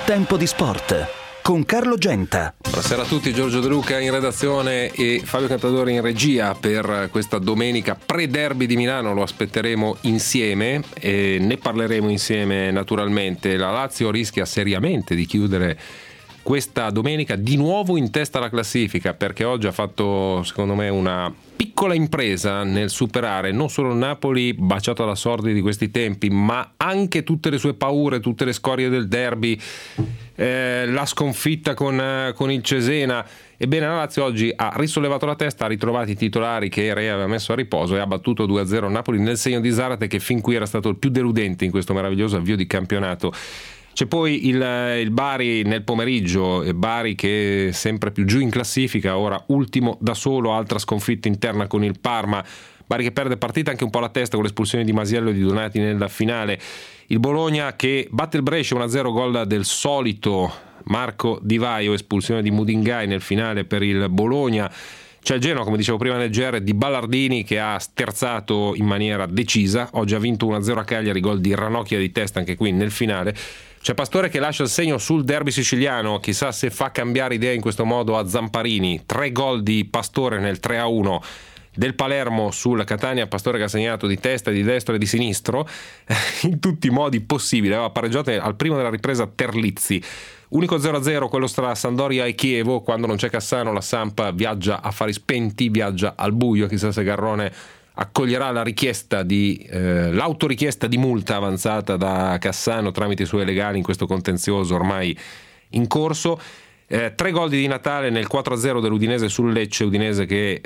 Tempo di sport con Carlo Genta. Buonasera a tutti, Giorgio De Luca in redazione e Fabio Cantadori in regia per questa domenica pre-derby di Milano. Lo aspetteremo insieme e ne parleremo insieme naturalmente. La Lazio rischia seriamente di chiudere questa domenica di nuovo in testa alla classifica, perché oggi ha fatto secondo me una piccola impresa nel superare non solo il Napoli baciato alla sorte di questi tempi, ma anche tutte le sue paure, tutte le scorie del derby, la sconfitta con il Cesena. Ebbene, la Lazio oggi ha risollevato la testa, ha ritrovato i titolari che Re aveva messo a riposo e ha battuto 2-0 Napoli nel segno di Zarate, che fin qui era stato il più deludente in questo meraviglioso avvio di campionato. C'è poi il Bari nel pomeriggio, Bari che è sempre più giù in classifica, ora ultimo da solo, altra sconfitta interna con il Parma. Bari che perde partita anche un po' la testa con l'espulsione di Masiello e di Donati nella finale. Il Bologna che batte il Brescia 1-0, gol del solito Marco Di Vaio, espulsione di Mudingai nel finale per il Bologna. C'è il Genoa, come dicevo prima nel GR, di Ballardini che ha sterzato in maniera decisa. Oggi ha vinto 1-0 a Cagliari, gol di Ranocchia di testa anche qui nel finale. C'è Pastore che lascia il segno sul derby siciliano, chissà se fa cambiare idea in questo modo a Zamparini. 3 gol di Pastore nel 3-1 del Palermo sul Catania. Pastore che ha segnato di testa, di destro e di sinistro in tutti i modi possibili. Aveva pareggiato al primo della ripresa Terlizzi. Unico 0-0 quello tra Sampdoria e Chievo. Quando non c'è Cassano la Samp viaggia a fari spenti, viaggia al buio. Chissà se Garrone accoglierà la richiesta l'autorichiesta di multa avanzata da Cassano tramite i suoi legali in questo contenzioso ormai in corso. 3 gol di Di Natale nel 4-0 dell'Udinese sul Lecce, Udinese che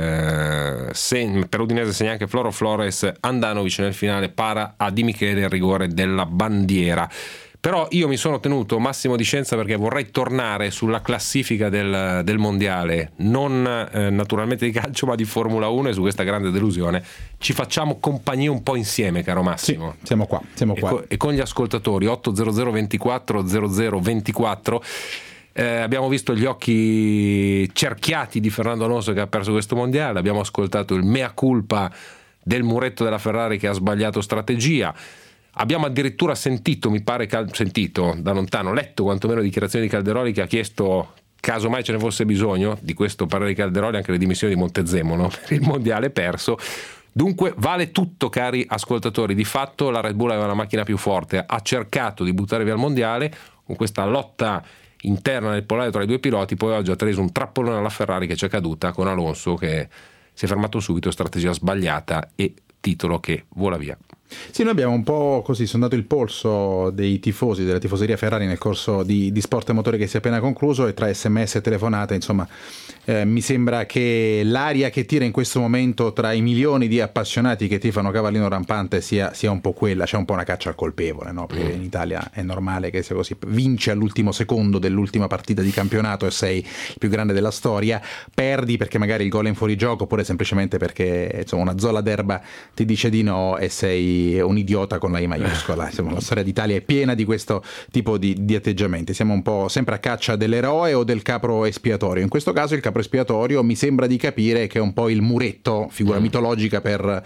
per Udinese segna anche Floro Flores. Andanovic nel finale para a Di Michele il rigore della bandiera. Però io mi sono tenuto massimo di scienza perché vorrei tornare sulla classifica del mondiale, non naturalmente di calcio ma di Formula 1, e su questa grande delusione ci facciamo compagnia un po' insieme, caro Massimo. Sì, siamo qua. E con gli ascoltatori 800 24 00 24. Abbiamo visto gli occhi cerchiati di Fernando Alonso che ha perso questo mondiale, abbiamo ascoltato il mea culpa del muretto della Ferrari che ha sbagliato strategia. Abbiamo addirittura sentito, mi pare sentito da lontano, letto quantomeno dichiarazioni di Calderoli che ha chiesto, caso mai ce ne fosse bisogno di questo parere di Calderoli, anche le dimissioni di Montezemolo per il mondiale perso. Dunque vale tutto, cari ascoltatori. Di fatto la Red Bull aveva la macchina più forte, ha cercato di buttare via il mondiale con questa lotta interna nel pollaio tra i due piloti, poi oggi ha preso un trappolone alla Ferrari che c'è caduta con Alonso che si è fermato subito, strategia sbagliata e titolo che vola via. Sì, noi abbiamo un po' così sondato il polso dei tifosi, della tifoseria Ferrari nel corso di Sport e Motore che si è appena concluso, e tra SMS e telefonate, insomma, mi sembra che l'aria che tira in questo momento tra i milioni di appassionati che tifano Cavallino Rampante sia un po' quella, c'è un po' una caccia al colpevole, no? Perché in Italia è normale che sia così, vinci all'ultimo secondo dell'ultima partita di campionato e sei il più grande della storia, perdi perché magari il gol è in fuorigioco oppure semplicemente perché insomma una zolla d'erba ti dice di no e sei un idiota con la I maiuscola. Insomma, la storia d'Italia è piena di questo tipo di atteggiamenti. Siamo un po' sempre a caccia dell'eroe o del capro espiatorio. In questo caso il capro espiatorio mi sembra di capire che è un po' il muretto, figura mitologica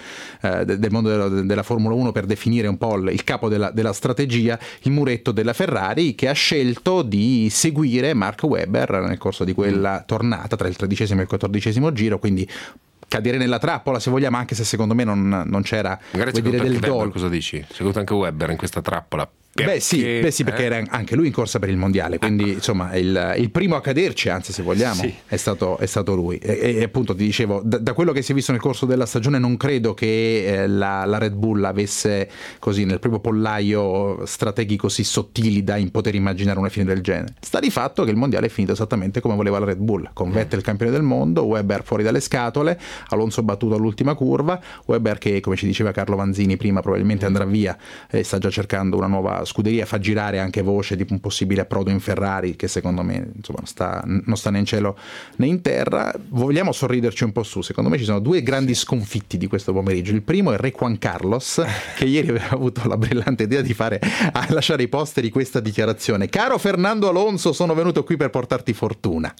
del mondo della Formula 1 per definire un po' il capo della strategia, il muretto della Ferrari, che ha scelto di seguire Mark Webber nel corso di quella tornata tra il 13° e il 14° giro, quindi cadere nella trappola, se vogliamo, anche se secondo me non c'era, magari vuol dire, del gol. Cosa dici? C'è caduto anche Webber in questa trappola? Beh sì, perché era anche lui in corsa per il mondiale, quindi insomma il primo a caderci, anzi se vogliamo, sì, è stato lui. E appunto ti dicevo, da quello che si è visto nel corso della stagione non credo che la Red Bull avesse così nel proprio pollaio strateghi così sottili da poter immaginare una fine del genere. Sta di fatto che il mondiale è finito esattamente come voleva la Red Bull, con Vettel campione del mondo, Webber fuori dalle scatole, Alonso battuto all'ultima curva, Webber che, come ci diceva Carlo Vanzini prima, probabilmente andrà via e sta già cercando una nuova scuderia, fa girare anche voce di un possibile approdo in Ferrari che secondo me insomma non sta né in cielo né in terra. Vogliamo sorriderci un po' su, secondo me ci sono due grandi sconfitti di questo pomeriggio. Il primo è Re Juan Carlos, che ieri aveva avuto la brillante idea di lasciare i posteri questa dichiarazione: caro Fernando Alonso, sono venuto qui per portarti fortuna.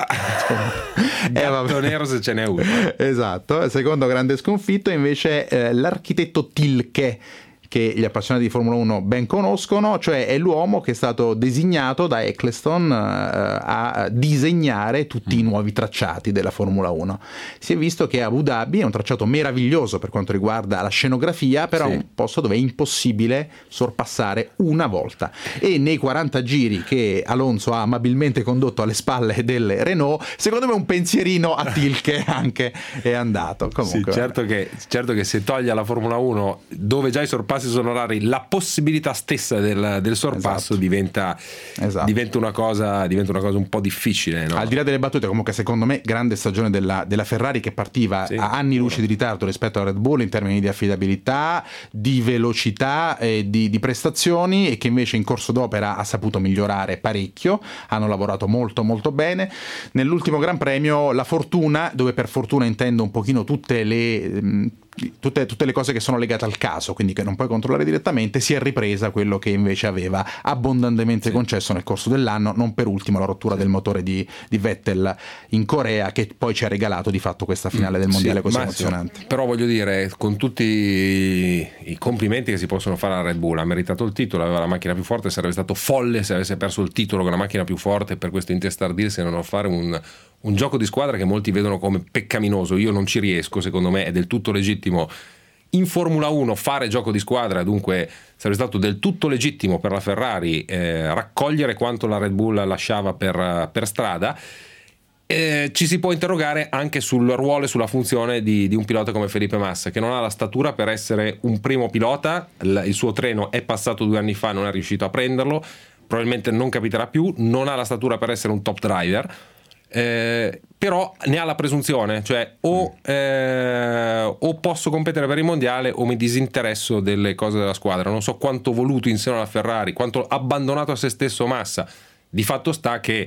Gatto nero se ce n'è uno. Esatto. Il secondo grande sconfitto invece l'architetto Tilke, che gli appassionati di Formula 1 ben conoscono, cioè è l'uomo che è stato designato da Ecclestone a disegnare tutti i nuovi tracciati della Formula 1. Si è visto che Abu Dhabi è un tracciato meraviglioso per quanto riguarda la scenografia, però sì, un posto dove è impossibile sorpassare una volta, e nei 40 giri che Alonso ha amabilmente condotto alle spalle del Renault, secondo me un pensierino a Tilke anche è andato. Comunque, sì, certo che se toglie alla Formula 1, dove già i sorpassi sono rari, la possibilità stessa del sorpasso, esatto, diventa una cosa un po' difficile, no? Al di là delle battute, comunque secondo me grande stagione della Ferrari, che partiva sì, a anni luce di ritardo rispetto alla Red Bull in termini di affidabilità, di velocità e di prestazioni, e che invece in corso d'opera ha saputo migliorare parecchio. Hanno lavorato molto molto bene. Nell'ultimo Gran Premio la fortuna, dove per fortuna intendo un pochino tutte le cose che sono legate al caso, quindi che non puoi controllare direttamente, si è ripresa quello che invece aveva abbondantemente concesso nel corso dell'anno, non per ultimo la rottura del motore di Vettel in Corea, che poi ci ha regalato di fatto questa finale del mondiale così emozionante. Però voglio dire, con tutti i complimenti che si possono fare alla Red Bull, ha meritato il titolo, aveva la macchina più forte, sarebbe stato folle se avesse perso il titolo con la macchina più forte, per questo intestardirsi e non fare un gioco di squadra che molti vedono come peccaminoso. Io non ci riesco, secondo me è del tutto legittimo in Formula 1 fare gioco di squadra, dunque sarebbe stato del tutto legittimo per la Ferrari raccogliere quanto la Red Bull lasciava per strada. Ci si può interrogare anche sul ruolo e sulla funzione di un pilota come Felipe Massa, che non ha la statura per essere un primo pilota. Il suo treno è passato 2 anni fa, non è riuscito a prenderlo, probabilmente non capiterà più, non ha la statura per essere un top driver. Però ne ha la presunzione, cioè o posso competere per il mondiale o mi disinteresso delle cose della squadra. Non so quanto voluto in seno alla Ferrari, quanto abbandonato a se stesso Massa. Di fatto sta che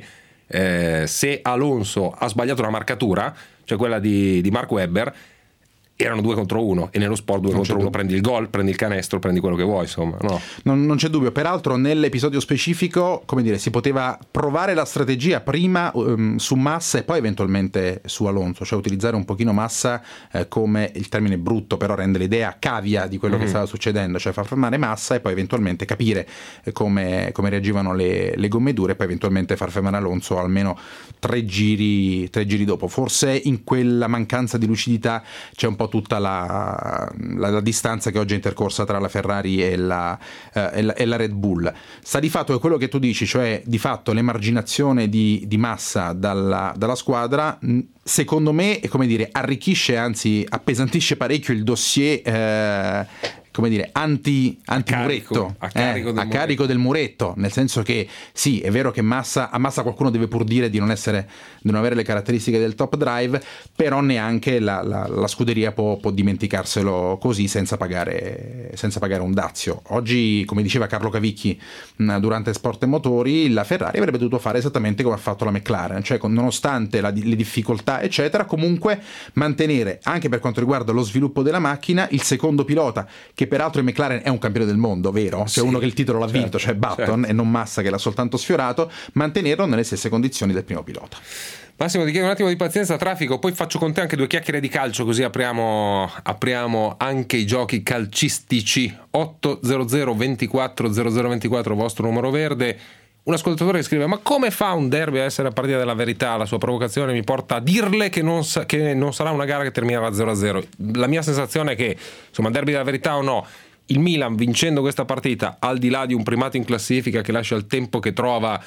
se Alonso ha sbagliato una marcatura, cioè quella di Mark Webber, erano 2 contro 1, e nello sport 2 contro 1 prendi il gol, prendi il canestro, prendi quello che vuoi, insomma, no? Non c'è dubbio. Peraltro nell'episodio specifico, come dire, si poteva provare la strategia prima su Massa e poi eventualmente su Alonso, cioè utilizzare un pochino Massa come, il termine brutto però rende l'idea, cavia di quello che stava succedendo, cioè far fermare Massa e poi eventualmente capire come reagivano le gomme dure, e poi eventualmente far fermare Alonso almeno 3 giri dopo. Forse in quella mancanza di lucidità c'è un po' tutta la distanza che oggi è intercorsa tra la Ferrari e la Red Bull. Sta di fatto che quello che tu dici, cioè di fatto l'emarginazione di Massa dalla squadra, secondo me, come dire, arricchisce, anzi appesantisce parecchio il dossier come dire, anti-muretto, a carico del muretto, nel senso che sì, è vero che a Massa qualcuno deve pur dire di non avere le caratteristiche del top drive, però neanche la scuderia può dimenticarselo così senza pagare un dazio. Oggi, come diceva Carlo Cavicchi durante Sport e Motori, la Ferrari avrebbe dovuto fare esattamente come ha fatto la McLaren, cioè nonostante le difficoltà eccetera, comunque mantenere, anche per quanto riguarda lo sviluppo della macchina, il secondo pilota, che peraltro in McLaren è un campione del mondo, vero? C'è uno che il titolo l'ha vinto, cioè Button, e non Massa che l'ha soltanto sfiorato, mantenerlo nelle stesse condizioni del primo pilota. Massimo, ti chiedo un attimo di pazienza, traffico, poi faccio con te anche 2 chiacchiere di calcio, così apriamo anche i giochi calcistici. 800 24 0024, vostro numero verde. Un ascoltatore che scrive: ma come fa un derby a essere la partita della verità? La sua provocazione mi porta a dirle che non sarà una gara che terminerà 0-0. La mia sensazione è che, insomma, derby della verità o no, il Milan, vincendo questa partita, al di là di un primato in classifica che lascia il tempo che trova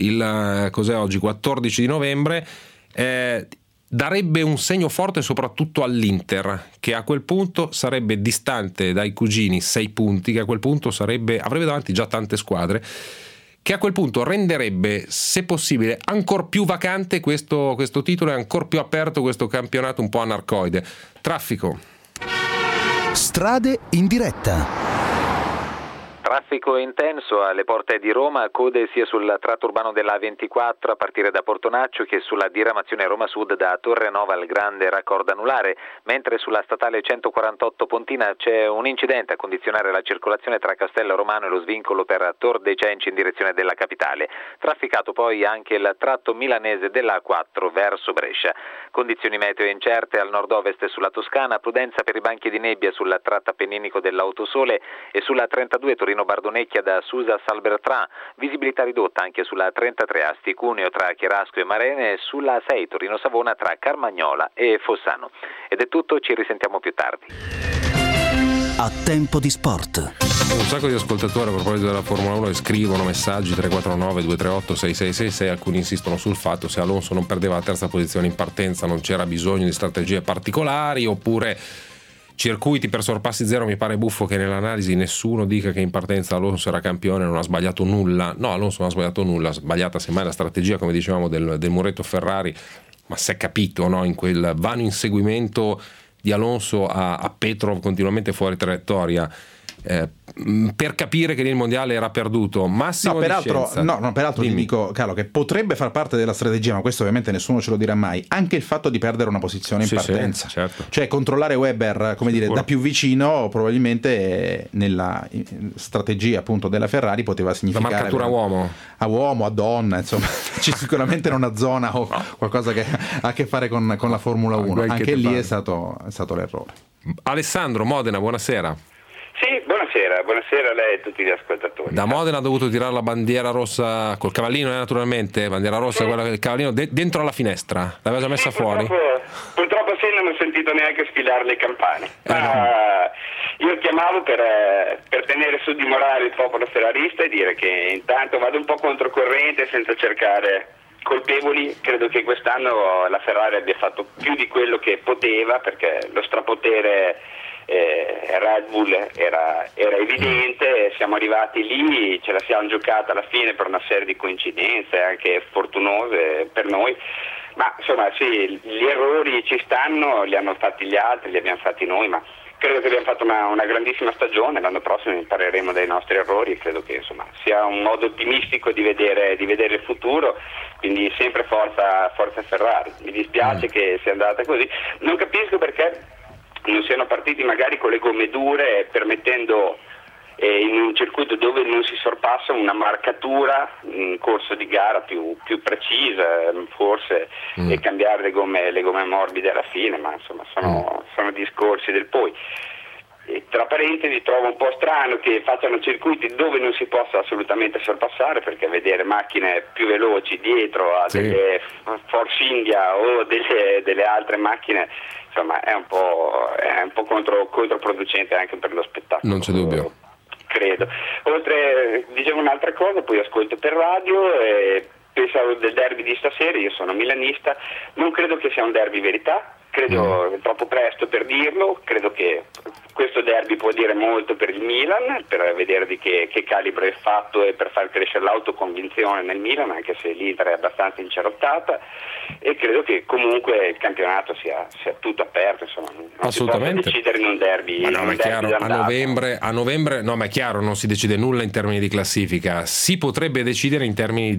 cos'è oggi, 14 di novembre, darebbe un segno forte soprattutto all'Inter, che a quel punto sarebbe distante dai cugini 6 punti, che a quel punto avrebbe davanti già tante squadre, che a quel punto renderebbe, se possibile, ancor più vacante questo titolo e ancor più aperto questo campionato un po' anarcoide. Traffico. Strade in diretta. Traffico intenso alle porte di Roma, code sia sul tratto urbano della A24 a partire da Portonaccio che sulla diramazione Roma Sud da Torre Nova al Grande Raccordo Anulare, mentre sulla statale 148 Pontina c'è un incidente a condizionare la circolazione tra Castello Romano e lo svincolo per Tor dei Cenci in direzione della capitale. Trafficato poi anche il tratto milanese della A4 verso Brescia. Condizioni meteo incerte al nord-ovest sulla Toscana, prudenza per i banchi di nebbia sul tratto appenninico dell'Autosole e sulla 32 Torino-Bardonecchia da Susa a Salbertrà, visibilità ridotta anche sulla 33 Asti-Cuneo tra Chierasco e Marene e sulla 6 Torino-Savona tra Carmagnola e Fossano. Ed è tutto, ci risentiamo più tardi. A tempo di sport. Un sacco di ascoltatori a proposito della Formula 1 che scrivono messaggi 349 238 6666, alcuni insistono sul fatto se Alonso non perdeva la terza posizione in partenza non c'era bisogno di strategie particolari, oppure circuiti per sorpassi zero. Mi pare buffo che nell'analisi nessuno dica che in partenza Alonso era campione, non ha sbagliato nulla. No, Alonso non ha sbagliato nulla, ha sbagliata semmai la strategia, come dicevamo, del muretto Ferrari, ma si è capito, no? In quel vano inseguimento di Alonso a Petrov continuamente fuori traiettoria, per capire che lì il mondiale era perduto. Massimo peraltro Dimmi. ti dico, Carlo, che potrebbe far parte della strategia, ma questo ovviamente nessuno ce lo dirà mai, anche il fatto di perdere una posizione in partenza. Sì, certo. Cioè controllare Webber, come dire, da più vicino, probabilmente nella strategia appunto della Ferrari poteva significare la marcatura a uomo, a donna, insomma sicuramente non a zona o qualcosa che ha a che fare con la Formula 1. Anche lì è stato l'errore. Alessandro, Modena, buonasera. Sì, buonasera a lei e a tutti gli ascoltatori. Da Modena ha dovuto tirare la bandiera rossa col cavallino, naturalmente, bandiera rossa, quella del cavallino dentro alla finestra, l'aveva già messa fuori? Purtroppo sì, non ho sentito neanche sfilare le campane. Io chiamavo per tenere su di morale il popolo ferrarista e dire che intanto vado un po' controcorrente senza cercare colpevoli. Credo che quest'anno la Ferrari abbia fatto più di quello che poteva, perché lo strapotere Red Bull era evidente. Siamo arrivati lì, ce la siamo giocata alla fine per una serie di coincidenze anche fortunose per noi, ma insomma sì, gli errori ci stanno, li hanno fatti gli altri, li abbiamo fatti noi, ma credo che abbiamo fatto una grandissima stagione. L'anno prossimo impareremo dai nostri errori e credo che insomma sia un modo ottimistico di vedere il futuro, quindi sempre forza Ferrari. Mi dispiace che sia andata così, non capisco perché non siano partiti magari con le gomme dure, permettendo in un circuito dove non si sorpassa una marcatura in corso di gara più precisa, forse, e cambiare le gomme morbide alla fine, ma insomma sono discorsi del poi. E tra parentesi trovo un po' strano che facciano circuiti dove non si possa assolutamente sorpassare, perché vedere macchine più veloci dietro a delle Force India o delle altre macchine, insomma è un po' controproducente anche per lo spettacolo. Non c'è dubbio. Credo. Oltre, dicevo un'altra cosa, poi ascolto per radio e pensavo del derby di stasera. Io sono milanista, non credo che sia un derby verità, credo è troppo presto per dirlo, credo che questo derby può dire molto per il Milan, per vedere di che calibro è fatto e per far crescere l'autoconvinzione nel Milan, anche se l'Inter è abbastanza incerottata, e credo che comunque il campionato sia tutto aperto, insomma, non assolutamente. si può decidere in un derby. Ma no, ma è chiaro, a novembre no, ma è chiaro, non si decide nulla in termini di classifica, si potrebbe decidere in termini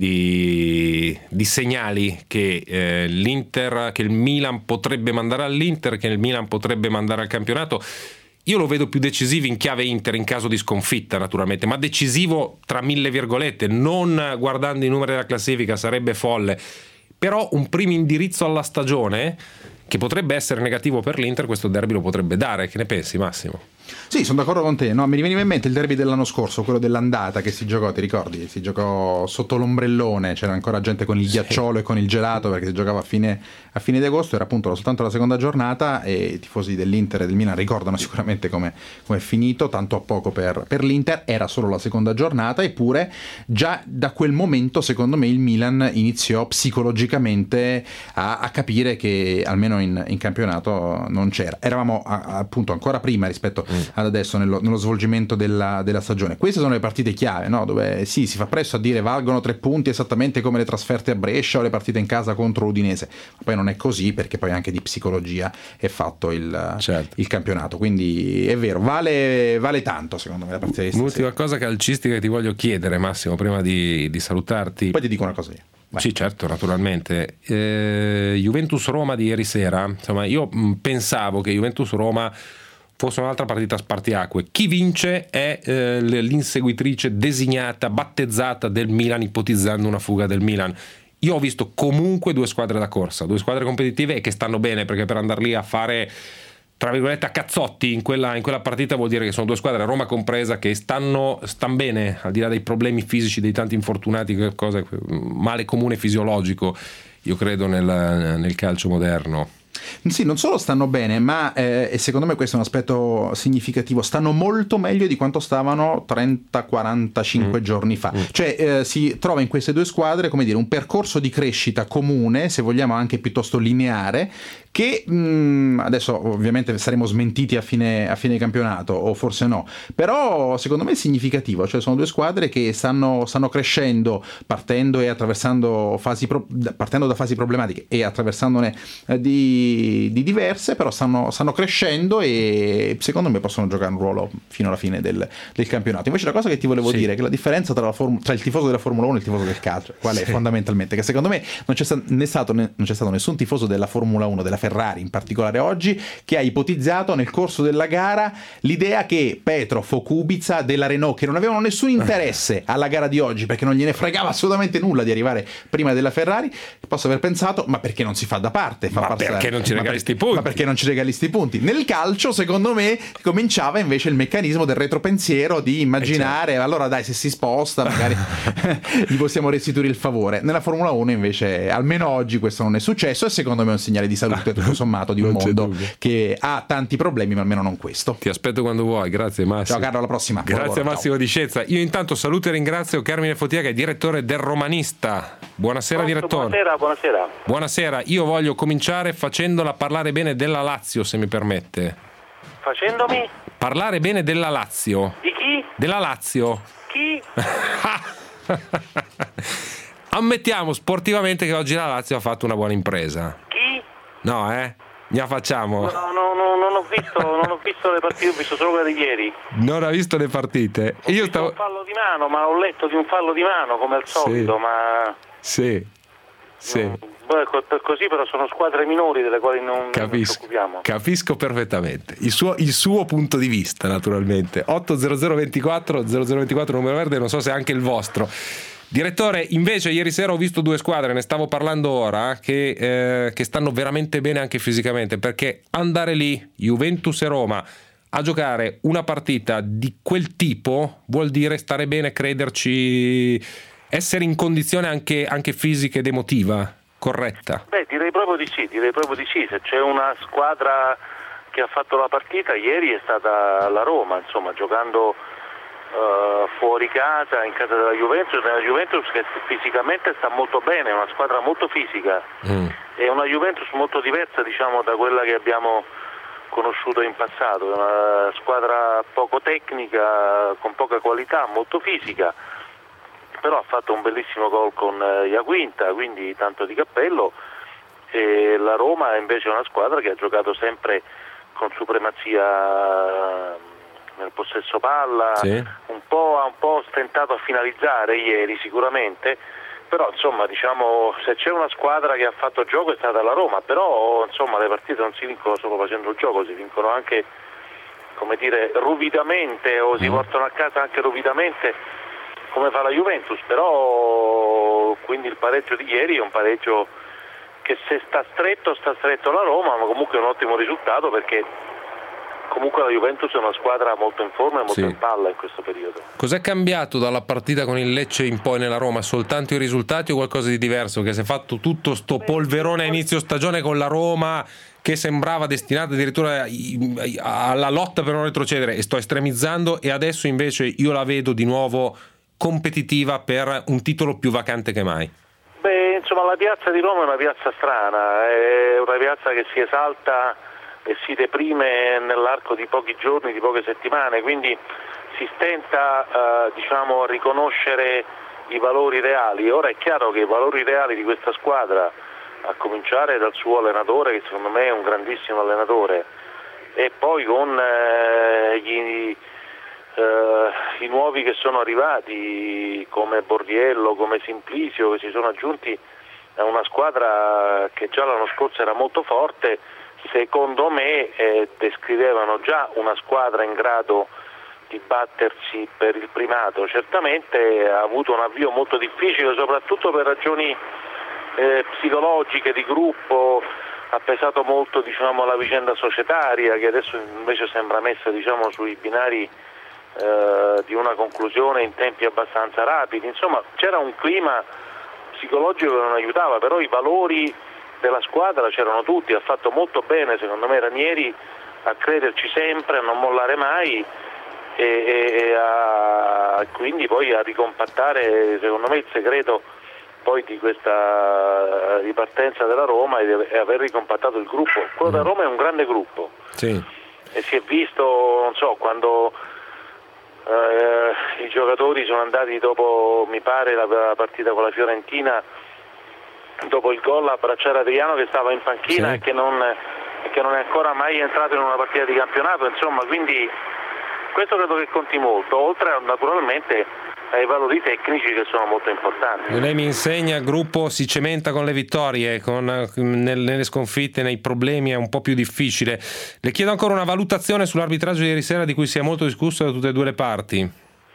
di segnali che l'Inter, che il Milan potrebbe mandare all'Inter, che il Milan potrebbe mandare al campionato. Io lo vedo più decisivo in chiave Inter in caso di sconfitta, naturalmente, ma decisivo tra mille virgolette, non guardando i numeri della classifica, sarebbe folle. Però un primo indirizzo alla stagione che potrebbe essere negativo per l'Inter, questo derby lo potrebbe dare. Che ne pensi, Massimo? Sì, sono d'accordo con te. No, mi riveniva in mente il derby dell'anno scorso, quello dell'andata che si giocò, ti ricordi? Si giocò sotto l'ombrellone, c'era ancora gente con il ghiacciolo e con il gelato, perché si giocava a fine di agosto, era appunto soltanto la seconda giornata e i tifosi dell'Inter e del Milan ricordano sicuramente come è finito, tanto a poco per l'Inter, era solo la seconda giornata, eppure già da quel momento secondo me il Milan iniziò psicologicamente a capire che almeno in campionato non c'era. Eravamo appunto ancora prima rispetto ad adesso nello svolgimento della stagione. Queste sono le partite chiave, no? Dove sì, si fa presto a dire valgono 3 punti esattamente come le trasferte a Brescia o le partite in casa contro l'Udinese, ma poi non è così, perché poi anche di psicologia è fatto il campionato, quindi è vero, vale tanto secondo me la partita di stasera. L'ultima cosa calcistica che ti voglio chiedere, Massimo, prima di salutarti, poi ti dico una cosa io. Vai. Sì, certo, naturalmente. Juventus-Roma di ieri sera, insomma, io pensavo che Juventus-Roma fosse un'altra partita a spartiacque. Chi vince è l'inseguitrice designata, battezzata del Milan, ipotizzando una fuga del Milan. Io ho visto comunque 2 squadre da corsa, 2 squadre competitive e che stanno bene, perché per andar lì a fare, tra virgolette, a cazzotti in quella partita vuol dire che sono 2 squadre, Roma compresa, che stanno bene, al di là dei problemi fisici, dei tanti infortunati, male comune fisiologico, io credo nel calcio moderno. Sì, non solo stanno bene, ma e secondo me questo è un aspetto significativo, stanno molto meglio di quanto stavano 30-45 giorni fa. Cioè si trova in queste 2 squadre, come dire, un percorso di crescita comune, se vogliamo anche piuttosto lineare, che adesso ovviamente saremo smentiti a fine campionato, o forse no, però secondo me è significativo. Cioè sono 2 squadre che stanno crescendo, partendo da fasi problematiche e attraversandone di diverse, però stanno crescendo e secondo me possono giocare un ruolo fino alla fine del campionato. Invece la cosa che ti volevo dire è che la differenza tra il tifoso della Formula 1 e il tifoso del calcio qual è fondamentalmente? Che secondo me non c'è stato nessun tifoso della Formula 1, della Ferrari in particolare oggi, che ha ipotizzato nel corso della gara l'idea che Petrov o Kubica della Renault, che non avevano nessun interesse alla gara di oggi perché non gliene fregava assolutamente nulla di arrivare prima della Ferrari, possa aver pensato: ma perché non si fa da parte? Perché non ci regali sti punti? Ma perché non ci regali sti punti? Nel calcio, secondo me, cominciava invece il meccanismo del retropensiero, di immaginare allora dai, se si sposta magari gli possiamo restituire il favore. Nella Formula 1 invece, almeno oggi, questo non è successo, e secondo me è un segnale di salute tutto sommato di un mondo che ha tanti problemi, ma almeno non questo. Ti aspetto quando vuoi, grazie Massimo. Ciao Carlo, alla prossima. Grazie a Massimo Di Scienza. Io intanto saluto e ringrazio Carmine Fotia, che è direttore del Romanista. Buonasera direttore. Buonasera. Io voglio cominciare facendola parlare bene della Lazio, se mi permette. Facendomi? Parlare bene della Lazio. Di chi? Della Lazio. Chi? Ammettiamo sportivamente che oggi la Lazio ha fatto una buona impresa. Chi? No, ne facciamo. No, non ho visto le partite, ho visto solo quelle di ieri. Non ha visto le partite. Io stavo un fallo di mano, ma ho letto di un fallo di mano come al solito, ma sì. Così però sono squadre minori delle quali non ci occupiamo. Capisco perfettamente il suo punto di vista, naturalmente. 80024 0024 numero verde, non so se è anche il vostro. Direttore, invece ieri sera ho visto 2 squadre, ne stavo parlando ora, che stanno veramente bene anche fisicamente, perché andare lì, Juventus e Roma, a giocare una partita di quel tipo vuol dire stare bene, crederci, essere in condizione anche fisica ed emotiva corretta. Beh, direi proprio di sì. Se c'è una squadra che ha fatto la partita ieri è stata la Roma, insomma, giocando fuori casa, in casa della Juventus che fisicamente sta molto bene, è una squadra molto fisica, è una Juventus molto diversa, diciamo, da quella che abbiamo conosciuto in passato, è una squadra poco tecnica, con poca qualità, molto fisica, però ha fatto un bellissimo gol con Iaquinta, quindi tanto di cappello. E la Roma invece è una squadra che ha giocato sempre con supremazia nel possesso palla, sì. Ha un po' stentato a finalizzare ieri sicuramente, però insomma, diciamo, se c'è una squadra che ha fatto gioco è stata la Roma, però insomma le partite non si vincono solo facendo il gioco, si vincono anche, come dire, ruvidamente, o si portano a casa anche ruvidamente, come fa la Juventus. Però quindi il pareggio di ieri è un pareggio che, se sta stretto la Roma, ma comunque è un ottimo risultato, perché comunque la Juventus è una squadra molto in forma e molto in palla in questo periodo. Cos'è cambiato dalla partita con il Lecce in poi nella Roma? Soltanto i risultati o qualcosa di diverso? Che si è fatto tutto sto polverone a inizio stagione con la Roma, che sembrava destinata addirittura alla lotta per non retrocedere, e sto estremizzando, e adesso invece io la vedo di nuovo competitiva per un titolo più vacante che mai. Beh, insomma, la piazza di Roma è una piazza strana, è una piazza che si esalta e si deprime nell'arco di pochi giorni, di poche settimane, quindi si stenta a riconoscere i valori reali. Ora è chiaro che i valori reali di questa squadra, a cominciare dal suo allenatore, che secondo me è un grandissimo allenatore, e poi con i nuovi che sono arrivati come Borriello, come Simplicio, che si sono aggiunti a una squadra che già l'anno scorso era molto forte, secondo me descrivevano già una squadra in grado di battersi per il primato. Certamente ha avuto un avvio molto difficile, soprattutto per ragioni psicologiche di gruppo. Ha pesato molto la vicenda societaria, che adesso invece sembra messa sui binari di una conclusione in tempi abbastanza rapidi. Insomma, c'era un clima psicologico che non aiutava, però i valori della squadra c'erano tutti. Ha fatto molto bene secondo me Ranieri a crederci sempre, a non mollare mai e quindi poi a ricompattare. Secondo me il segreto poi di questa ripartenza della Roma è aver ricompattato il gruppo. Quello da Roma è un grande gruppo, sì. E si è visto, quando i giocatori sono andati dopo, mi pare, la partita con la Fiorentina, dopo il gol, a abbracciare Adriano che stava in panchina, sì, e che non è ancora mai entrato in una partita di campionato, quindi questo credo che conti molto, oltre naturalmente ai valori tecnici che sono molto importanti. Lei mi insegna, il gruppo si cementa con le vittorie, nelle sconfitte, nei problemi è un po' più difficile. Le chiedo ancora una valutazione sull'arbitraggio di ieri sera, di cui si è molto discusso da tutte e due le parti.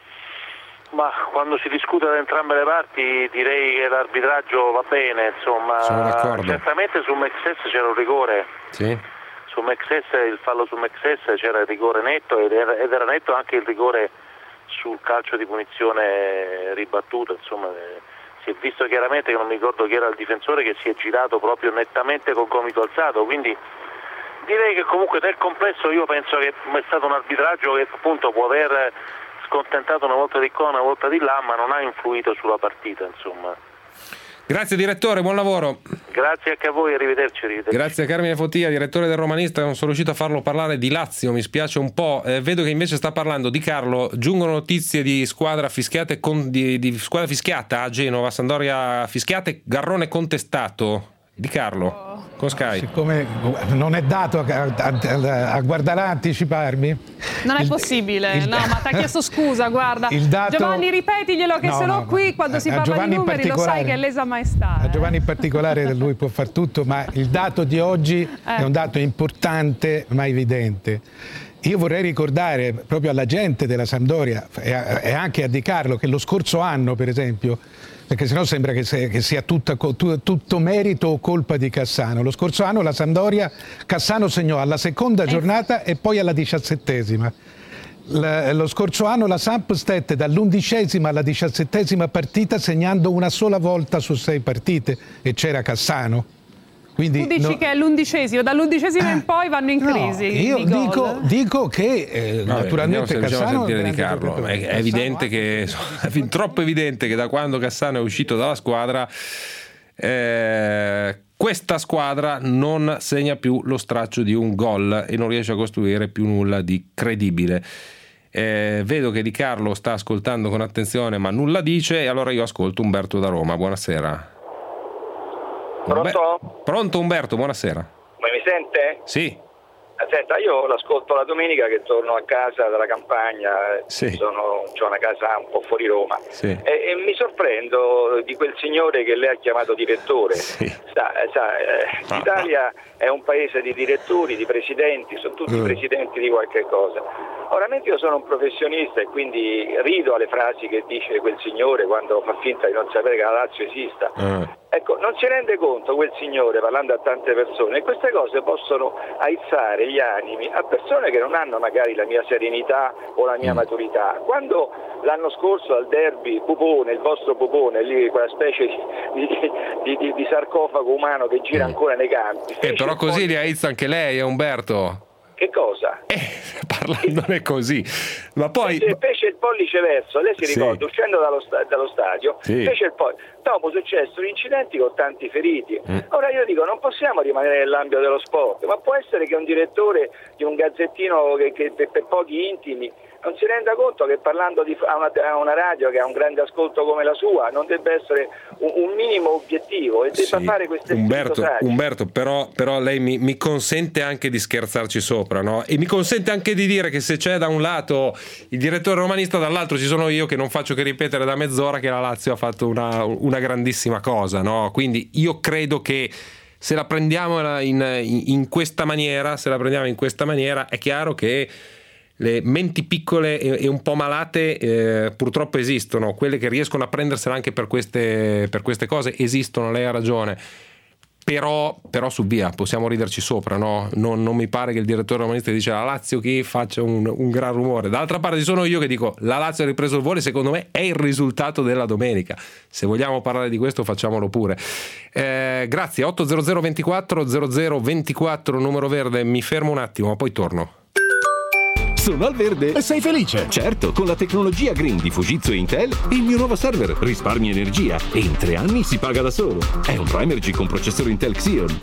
Ma quando si discute da entrambe le parti direi che l'arbitraggio va bene, Sono d'accordo. Certamente su Mexes c'era un rigore. Sì. Su Mexes, il fallo su Mexes, c'era il rigore netto ed era netto anche il rigore sul calcio di punizione ribattuto. Si è visto chiaramente, che non mi ricordo chi era il difensore, che si è girato proprio nettamente col gomito alzato, quindi direi che comunque nel complesso io penso che è stato un arbitraggio che appunto può aver scontentato una volta di qua, una volta di là, ma non ha influito sulla partita. Grazie direttore, buon lavoro. Grazie anche a voi, arrivederci. Grazie a Carmine Fotia, direttore del Romanista. Non sono riuscito a farlo parlare di Lazio, mi spiace un po'. Vedo che invece sta parlando di Carlo. Giungono notizie di squadra fischiate di squadra fischiata a Genova, Sampdoria fischiate, Garrone contestato. Di Carlo con Sky. Siccome non è dato a guardare, anticiparmi. Non è possibile, no, ma ti ha chiesto scusa, guarda. Giovanni, ripetiglielo che se no qui quando si parla di numeri lo sai che è lesa maestà. A Giovanni in particolare lui può far tutto, ma il dato di oggi è un dato importante ma evidente. Io vorrei ricordare proprio alla gente della Sampdoria e anche a Di Carlo che lo scorso anno, per esempio, perché sennò sembra che sia tutto merito o colpa di Cassano. Lo scorso anno la Sampdoria, Cassano segnò alla seconda giornata e poi alla 17ª. Lo scorso anno la Samp stette dall'11ª alla 17ª partita segnando una sola volta su 6 partite e c'era Cassano. Quindi, tu dici che è l'11º, dall'11º in poi vanno in crisi. Io dico che naturalmente Cassano di Carlo. È evidente che è troppo evidente che da quando Cassano è uscito dalla squadra questa squadra non segna più lo straccio di un gol e non riesce a costruire più nulla di credibile. Vedo che Di Carlo sta ascoltando con attenzione ma nulla dice, e allora io ascolto Umberto da Roma. Buonasera. Pronto? Pronto Umberto, buonasera. Ma mi sente? Sì. Senta, io l'ascolto la domenica che torno a casa dalla campagna, sì. C'ho una casa un po' fuori Roma, sì. E mi sorprendo di quel signore che lei ha chiamato direttore. Sì. L'Italia è un paese di direttori, di presidenti, sono tutti presidenti di qualche cosa. Ora, mentre io sono un professionista e quindi rido alle frasi che dice quel signore quando fa finta di non sapere che la Lazio esista, ecco, non si rende conto quel signore, parlando a tante persone, e queste cose possono aizzare gli animi a persone che non hanno magari la mia serenità o la mia maturità. Quando l'anno scorso al derby Pupone, il vostro Pupone, lì quella specie di sarcofago umano che gira ancora nei campi, però così li aizza anche lei, Umberto. Che cosa? Parlandone così, ma poi fece il pollice verso, lei si ricorda, uscendo dallo stadio, fece il pollice. Dopo successo incidenti con tanti feriti. Ora io dico, non possiamo rimanere nell'ambito dello sport, ma può essere che un direttore di un gazzettino che per pochi intimi non si renda conto che parlando a una radio che ha un grande ascolto come la sua non debba essere un minimo obiettivo e debba fare queste Umberto, però lei mi consente anche di scherzarci sopra, no? E mi consente anche di dire che se c'è da un lato il direttore romanista, dall'altro ci sono io che non faccio che ripetere da mezz'ora che la Lazio ha fatto una grandissima cosa, no? Quindi io credo che se la prendiamo in questa maniera, è chiaro che le menti piccole e un po' malate purtroppo esistono, quelle che riescono a prendersela anche per queste cose esistono, lei ha ragione, però su via possiamo riderci sopra, no? Non mi pare che il direttore romanista dice la Lazio che faccia un gran rumore. Dall'altra parte sono io che dico la Lazio ha ripreso il volo e secondo me è il risultato della domenica. Se vogliamo parlare di questo facciamolo pure. Grazie. 800 24 0024 numero verde. Mi fermo un attimo ma poi torno. Sono al verde e sei felice? Certo, con la tecnologia green di Fujitsu e Intel, il mio nuovo server risparmia energia e in 3 anni si paga da solo. È un Primergy con processore Intel Xeon.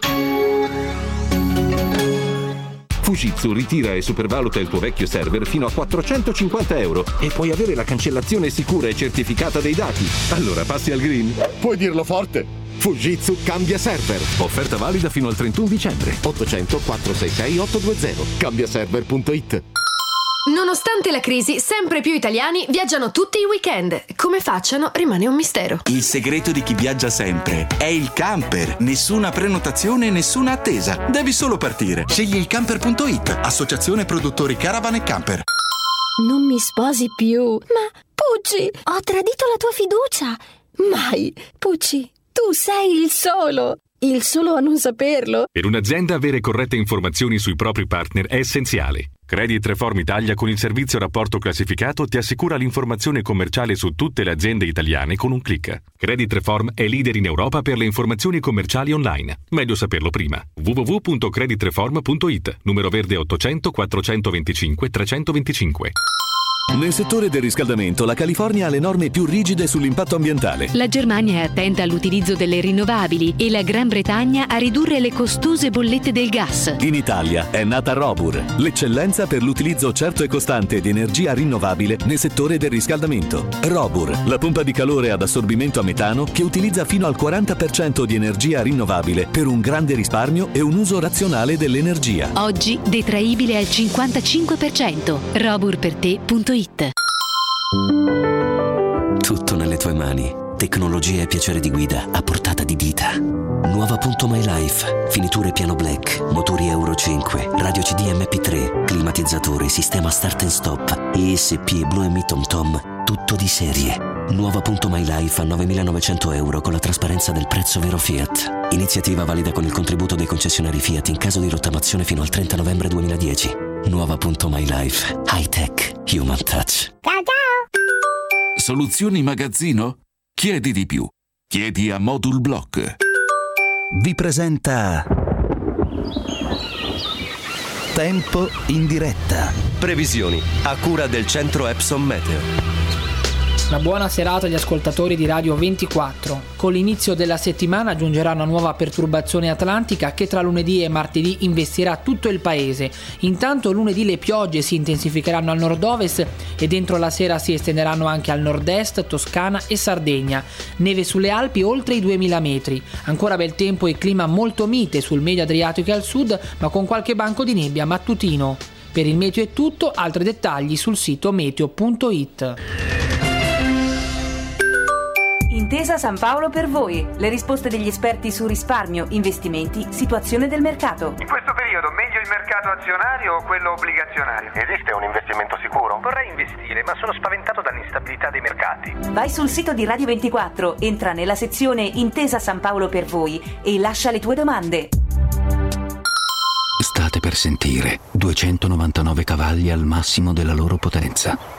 Fujitsu ritira e supervaluta il tuo vecchio server fino a €450 e puoi avere la cancellazione sicura e certificata dei dati. Allora passi al green. Puoi dirlo forte. Fujitsu cambia server. Offerta valida fino al 31 dicembre. 800 466 820. Cambiaserver.it. Nonostante la crisi, sempre più italiani viaggiano tutti i weekend. Come facciano rimane un mistero. Il segreto di chi viaggia sempre è il camper. Nessuna prenotazione, nessuna attesa. Devi solo partire. Scegli il camper.it, associazione produttori caravan e camper. Non mi sposi più. Ma, Pucci, ho tradito la tua fiducia. Mai. Pucci, tu sei il solo a non saperlo. Per un'azienda avere corrette informazioni sui propri partner è essenziale. Credit Reform Italia con il servizio rapporto classificato ti assicura l'informazione commerciale su tutte le aziende italiane con un click. Credit Reform è leader in Europa per le informazioni commerciali online. Meglio saperlo prima. www.creditreform.it. Numero verde 800 425 325. Nel settore del riscaldamento, la California ha le norme più rigide sull'impatto ambientale. La Germania è attenta all'utilizzo delle rinnovabili e la Gran Bretagna a ridurre le costose bollette del gas. In Italia è nata Robur, l'eccellenza per l'utilizzo certo e costante di energia rinnovabile nel settore del riscaldamento. Robur, la pompa di calore ad assorbimento a metano che utilizza fino al 40% di energia rinnovabile per un grande risparmio e un uso razionale dell'energia. Oggi detraibile al 55%. Roburperte.it. Tutto nelle tue mani. Tecnologia e piacere di guida a portata di dita. Nuova My Life. Finiture piano black. Motori Euro 5. Radio CD MP3. Climatizzatori. Sistema start and stop. ESP e Blue Mi TomTom. Tutto di serie. Nuova My Life a €9.900 con la trasparenza del prezzo vero Fiat. Iniziativa valida con il contributo dei concessionari Fiat in caso di rottamazione fino al 30 novembre 2010. Nuova My Life. High tech. Human touch. Ciao ciao! Soluzioni magazzino? Chiedi di più. Chiedi a Modul Block. Vi presenta Tempo in diretta. Previsioni a cura del centro Epson Meteo. Una buona serata agli ascoltatori di Radio 24. Con l'inizio della settimana giungerà una nuova perturbazione atlantica che tra lunedì e martedì investirà tutto il paese. Intanto lunedì le piogge si intensificheranno al nord-ovest e dentro la sera si estenderanno anche al nord-est, Toscana e Sardegna. Neve sulle Alpi oltre i 2000 metri. Ancora bel tempo e clima molto mite sul medio Adriatico e al sud, ma con qualche banco di nebbia mattutino. Per il meteo è tutto, altri dettagli sul sito meteo.it. Intesa San Paolo per voi. Le risposte degli esperti su risparmio, investimenti, situazione del mercato. In questo periodo meglio il mercato azionario o quello obbligazionario? Esiste un investimento sicuro? Vorrei investire, ma sono spaventato dall'instabilità dei mercati. Vai sul sito di Radio 24, entra nella sezione Intesa San Paolo per voi e lascia le tue domande. State per sentire 299 cavalli al massimo della loro potenza.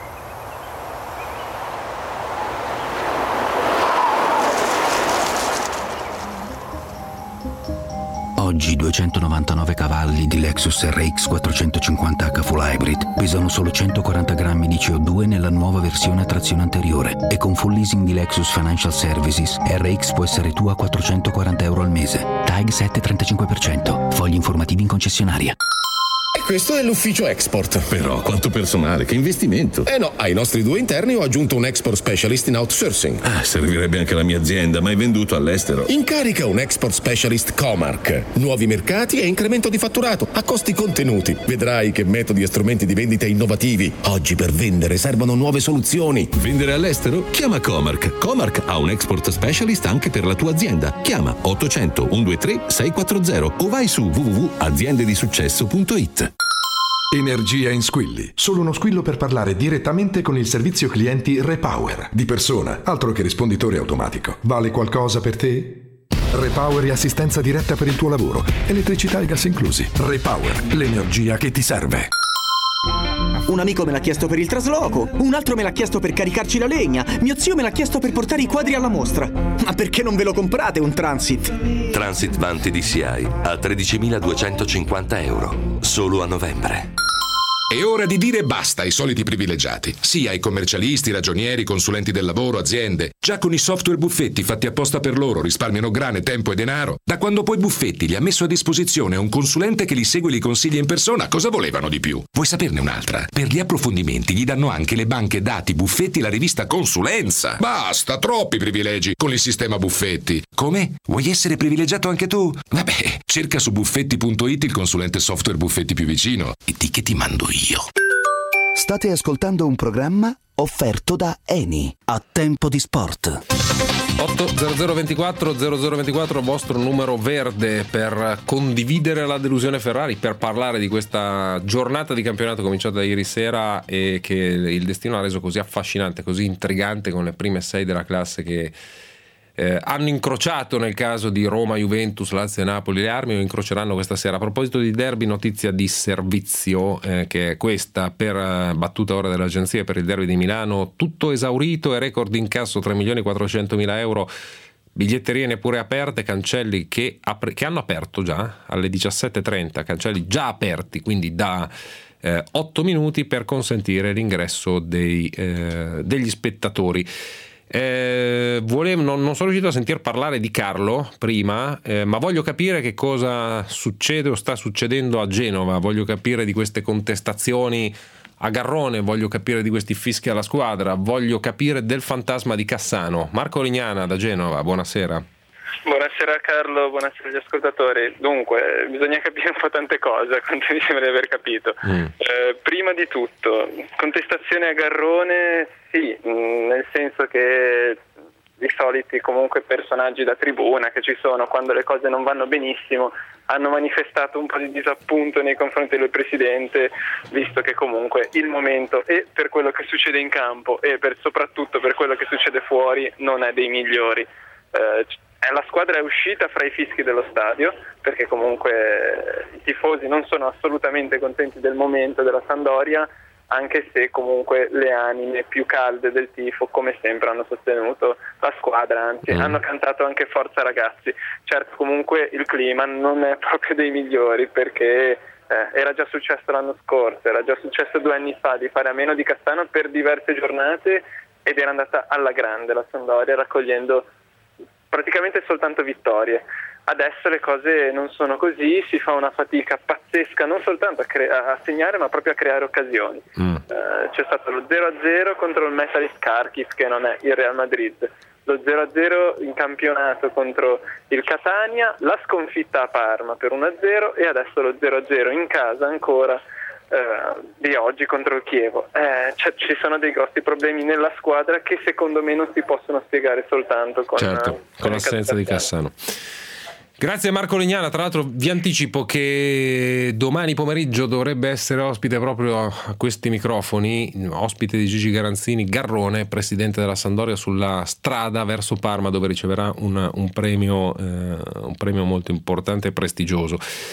Oggi 299 cavalli di Lexus RX 450h Full Hybrid pesano solo 140 grammi di CO2 nella nuova versione a trazione anteriore e con full leasing di Lexus Financial Services RX può essere tua a €440 al mese. TAG 7,35%. Fogli informativi in concessionaria. E questo è l'ufficio export. Però quanto personale, che investimento. No, ai nostri 2 interni ho aggiunto un export specialist in outsourcing. Servirebbe anche alla mia azienda, ma è venduto all'estero. Incarica un export specialist Comarch. Nuovi mercati e incremento di fatturato a costi contenuti. Vedrai che metodi e strumenti di vendita innovativi. Oggi per vendere servono nuove soluzioni. Vendere all'estero? Chiama Comarch. Comarch ha un export specialist anche per la tua azienda. Chiama 800 123 640 o vai su www.aziendedisuccesso.it. Energia in squilli. Solo uno squillo per parlare direttamente con il servizio clienti Repower. Di persona, altro che risponditore automatico. Vale qualcosa per te? Repower e assistenza diretta per il tuo lavoro. Elettricità e gas inclusi. Repower, l'energia che ti serve. Un amico me l'ha chiesto per il trasloco, un altro me l'ha chiesto per caricarci la legna, mio zio me l'ha chiesto per portare i quadri alla mostra. Ma perché non ve lo comprate un Transit? Transit Vanti DCI a €13.250, solo a novembre. È ora di dire basta ai soliti privilegiati, sia ai commercialisti, ragionieri, consulenti del lavoro, aziende. Già con i software Buffetti fatti apposta per loro risparmiano grane, tempo e denaro. Da quando poi Buffetti li ha messo a disposizione un consulente che li segue e li consiglia in persona, cosa volevano di più? Vuoi saperne un'altra? Per gli approfondimenti gli danno anche le banche dati Buffetti, la rivista Consulenza. Basta, troppi privilegi con il sistema Buffetti. Come? Vuoi essere privilegiato anche tu? Vabbè, cerca su buffetti.it il consulente software Buffetti più vicino e di che ti mando io. State ascoltando un programma offerto da Eni a tempo di sport. 80024 0024, vostro numero verde per condividere la delusione Ferrari, per parlare di questa giornata di campionato cominciata ieri sera e che il destino ha reso così affascinante, così intrigante, con le prime 6 della classe che hanno incrociato nel caso di Roma, Juventus, Lazio e Napoli le armi, o incroceranno questa sera. A proposito di derby, notizia di servizio che è questa, per battuta ora dell'agenzia per il derby di Milano: tutto esaurito e record incasso €3.400.000, biglietterie neppure aperte, cancelli che hanno aperto già alle 17:30, cancelli già aperti, quindi da 8 minuti, per consentire l'ingresso degli spettatori. Non sono riuscito a sentir parlare di Carlo prima, ma voglio capire che cosa succede o sta succedendo a Genova, voglio capire di queste contestazioni a Garrone, voglio capire di questi fischi alla squadra, voglio capire del fantasma di Cassano. Marco Lignana da Genova, buonasera. Buonasera Carlo, buonasera agli ascoltatori. Dunque, bisogna capire un po' tante cose, quanto mi sembra di aver capito. Prima di tutto, contestazione a Garrone, sì, nel senso che i soliti comunque personaggi da tribuna che ci sono quando le cose non vanno benissimo hanno manifestato un po' di disappunto nei confronti del presidente, visto che comunque il momento, e per quello che succede in campo e soprattutto per quello che succede fuori, non è dei migliori. La squadra è uscita fra i fischi dello stadio, perché comunque i tifosi non sono assolutamente contenti del momento della Sampdoria, anche se comunque le anime più calde del tifo come sempre hanno sostenuto la squadra, anzi hanno cantato anche forza ragazzi. Certo, comunque il clima non è proprio dei migliori, perché era già successo l'anno scorso, era già successo 2 anni fa di fare a meno di Cassano per diverse giornate ed era andata alla grande la Sampdoria, raccogliendo praticamente soltanto vittorie. Adesso le cose non sono così, si fa una fatica pazzesca non soltanto a segnare, ma proprio a creare occasioni. C'è stato lo 0-0 contro il Metalist Kharkiv, che non è il Real Madrid, lo 0-0 in campionato contro il Catania, la sconfitta a Parma per 1-0 e adesso lo 0-0 in casa ancora di oggi contro il Chievo. Ci sono dei grossi problemi nella squadra che secondo me non si possono spiegare soltanto con l'assenza di Cassano. Grazie Marco Lignana. Tra l'altro vi anticipo che domani pomeriggio dovrebbe essere ospite proprio a questi microfoni, ospite di Gigi Garanzini, Garrone, presidente della Sampdoria, sulla strada verso Parma, dove riceverà un premio molto importante e prestigioso.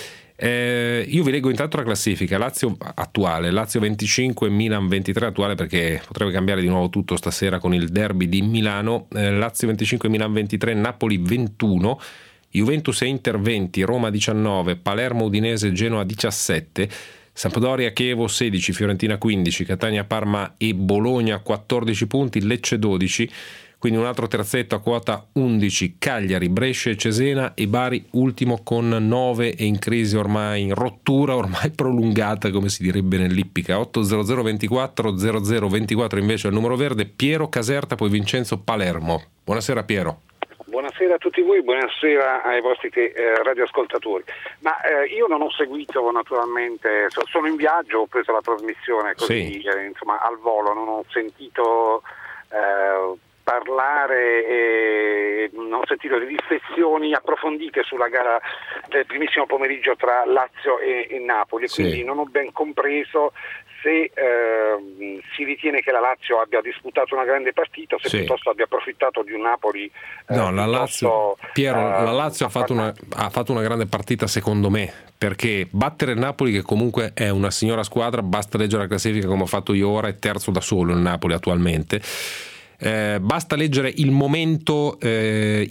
Io vi leggo intanto la classifica. Lazio attuale, Lazio 25, Milan 23 attuale, perché potrebbe cambiare di nuovo tutto stasera con il derby di Milano. Lazio 25, Milan 23, Napoli 21, Juventus e Inter 20, Roma 19, Palermo, Udinese, Genoa 17, Sampdoria, Chievo 16, Fiorentina 15, Catania, Parma e Bologna 14 punti, Lecce 12, quindi un altro terzetto a quota 11, Cagliari, Brescia e Cesena, e Bari ultimo con 9 e in crisi ormai, in rottura ormai prolungata, come si direbbe nell'ippica. 800 24 0024 invece è il numero verde. Piero, Caserta, poi Vincenzo, Palermo. Buonasera Piero. Buonasera a tutti voi, buonasera ai vostri radioascoltatori. Ma io non ho seguito naturalmente, sono in viaggio, ho preso la trasmissione così, insomma, al volo, non ho sentito parlare e non ho sentito le riflessioni approfondite sulla gara del primissimo pomeriggio tra Lazio e Napoli, quindi non ho ben compreso se si ritiene che la Lazio abbia disputato una grande partita o se piuttosto abbia approfittato di un Napoli no, la Lazio, Piero, la Lazio ha fatto una grande partita secondo me, perché battere il Napoli, che comunque è una signora squadra, basta leggere la classifica come ho fatto io ora, è terzo da solo il Napoli attualmente. Basta leggere il momento del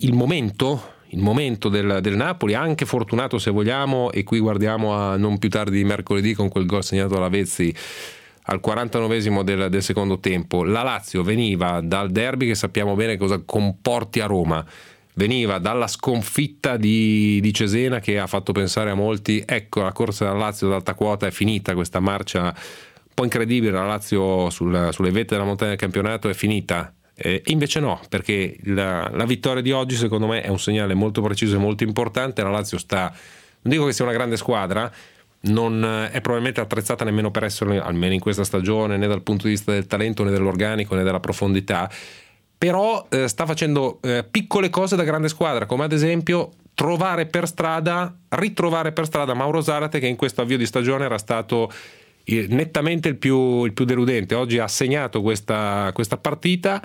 Napoli, anche fortunato se vogliamo, e qui guardiamo a non più tardi di mercoledì con quel gol segnato da Lavezzi al 49esimo del secondo tempo. La Lazio veniva dal derby che sappiamo bene cosa comporti a Roma, veniva dalla sconfitta di Cesena che ha fatto pensare a molti, ecco, la corsa della Lazio ad alta quota è finita, questa marcia un po' incredibile, la Lazio sulle vette della montagna del campionato è finita. Invece no, perché la vittoria di oggi secondo me è un segnale molto preciso e molto importante. La Lazio non dico che sia una grande squadra, non è probabilmente attrezzata nemmeno per essere, almeno in questa stagione, né dal punto di vista del talento né dell'organico né della profondità, però sta facendo piccole cose da grande squadra, come ad esempio ritrovare per strada Mauro Zarate, che in questo avvio di stagione era stato nettamente il più deludente. Oggi ha segnato questa partita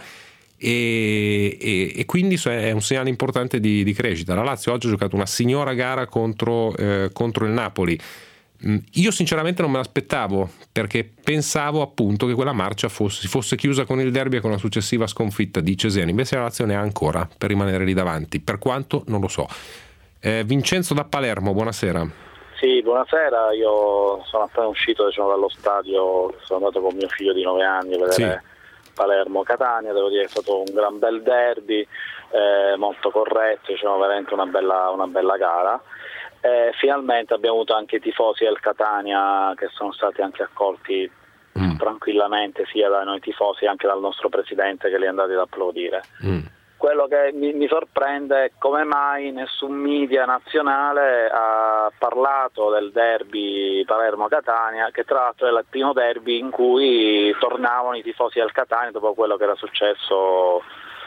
e quindi è un segnale importante di crescita. La Lazio oggi ha giocato una signora gara contro il Napoli. Io sinceramente non me l'aspettavo, perché pensavo appunto che quella marcia si fosse chiusa con il derby e con la successiva sconfitta di Cesena. Invece la Lazio ne ha ancora per rimanere lì davanti, per quanto non lo so. Vincenzo da Palermo, buonasera. Sì, buonasera, io sono appena uscito dallo stadio, sono andato con mio figlio di 9 anni a vedere Palermo-Catania, devo dire che è stato un gran bel derby, molto corretto, veramente una bella gara. Finalmente abbiamo avuto anche i tifosi del Catania che sono stati anche accolti tranquillamente, sia da noi tifosi anche dal nostro presidente che li è andato ad applaudire. Quello che mi sorprende è come mai nessun media nazionale ha parlato del derby Palermo-Catania, che tra l'altro è il primo derby in cui tornavano i tifosi del Catania dopo quello che era successo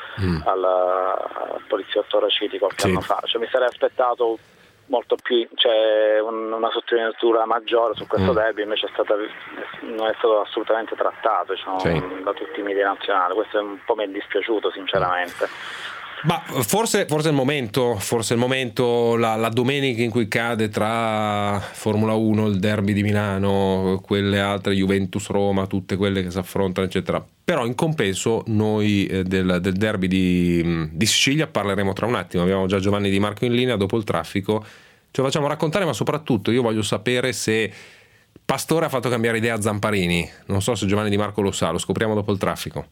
al poliziotto Raciti qualche anno fa. Mi sarei aspettato molto più, una sottolineatura maggiore su questo derby, invece non è stato assolutamente trattato da tutti i media nazionali. Questo un po' mi è dispiaciuto sinceramente. Ma forse è il momento, la domenica in cui cade tra Formula 1, il derby di Milano, quelle altre, Juventus Roma, tutte quelle che si affrontano eccetera. Però in compenso noi del derby di Sicilia parleremo tra un attimo. Abbiamo già Giovanni Di Marco in linea. Dopo il traffico ce lo facciamo raccontare, ma soprattutto io voglio sapere se Pastore ha fatto cambiare idea a Zamparini. Non so se Giovanni Di Marco lo sa, lo scopriamo dopo il traffico.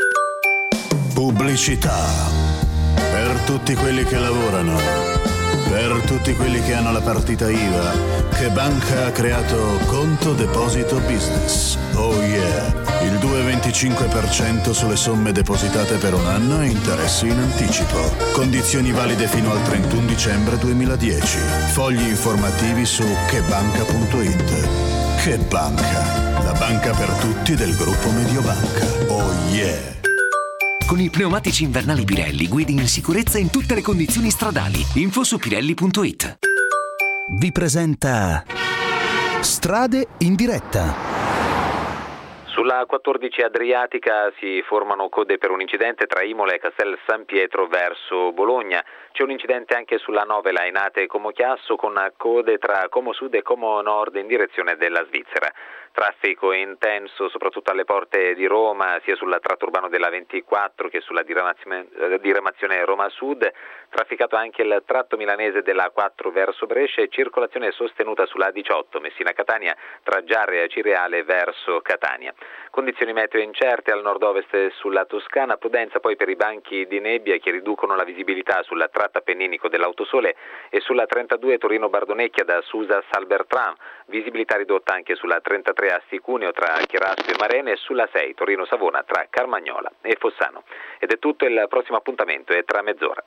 Pubblicità. Per tutti quelli che lavorano, per tutti quelli che hanno la partita IVA, che banca ha creato Conto Deposito Business? Oh yeah! Il 2,25% sulle somme depositate per un anno e interessi in anticipo. Condizioni valide fino al 31 dicembre 2010. Fogli informativi su chebanca.it. Che Banca, la banca per tutti del gruppo Mediobanca. Oh yeah! Con i pneumatici invernali Pirelli guidi in sicurezza in tutte le condizioni stradali. Info su pirelli.it. Vi presenta Strade in diretta. Sulla 14 Adriatica si formano code per un incidente tra Imola e Castel San Pietro verso Bologna. C'è un incidente anche sulla 9 Lainate-Como Chiasso con code tra Como Sud e Como Nord in direzione della Svizzera. Traffico intenso soprattutto alle porte di Roma, sia sul tratto urbano della 24 che sulla diramazione Roma Sud. Trafficato anche il tratto milanese della 4 verso Brescia e circolazione sostenuta sulla 18 Messina-Catania tra Giarre e Cireale verso Catania. Condizioni meteo incerte al nord-ovest sulla Toscana, prudenza poi per i banchi di nebbia che riducono la visibilità sulla tratta appenninico dell'Autosole e sulla 32 Torino-Bardonecchia da Susa a Salbertram, visibilità ridotta anche sulla 33 Asti Cuneo tra Chierasso e Marene e sulla 6 Torino-Savona tra Carmagnola e Fossano. Ed è tutto, il prossimo appuntamento è tra mezz'ora.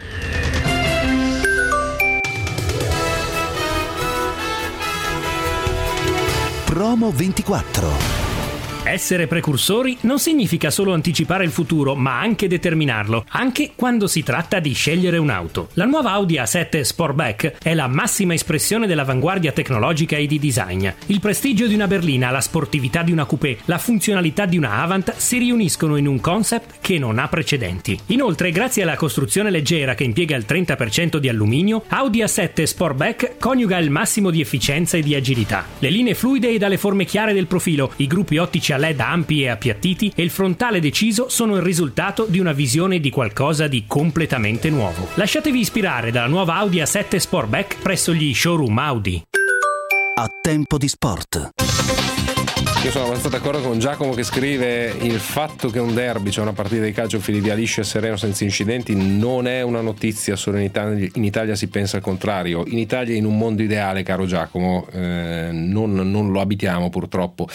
Promo 24. Essere precursori non significa solo anticipare il futuro, ma anche determinarlo, anche quando si tratta di scegliere un'auto. La nuova Audi A7 Sportback è la massima espressione dell'avanguardia tecnologica e di design. Il prestigio di una berlina, la sportività di una coupé, la funzionalità di una Avant si riuniscono in un concept che non ha precedenti. Inoltre, grazie alla costruzione leggera che impiega il 30% di alluminio, Audi A7 Sportback coniuga il massimo di efficienza e di agilità. Le linee fluide e dalle forme chiare del profilo, i gruppi ottici a LED ampi e appiattiti e il frontale deciso sono il risultato di una visione di qualcosa di completamente nuovo. Lasciatevi ispirare dalla nuova Audi A7 Sportback presso gli showroom Audi. A tempo di sport. Io sono abbastanza d'accordo con Giacomo che scrive: il fatto che un derby, cioè una partita di calcio, fili via liscio e sereno senza incidenti, non è una notizia. Solo in Italia si pensa al contrario. In Italia, in un mondo ideale, caro Giacomo, non lo abitiamo purtroppo.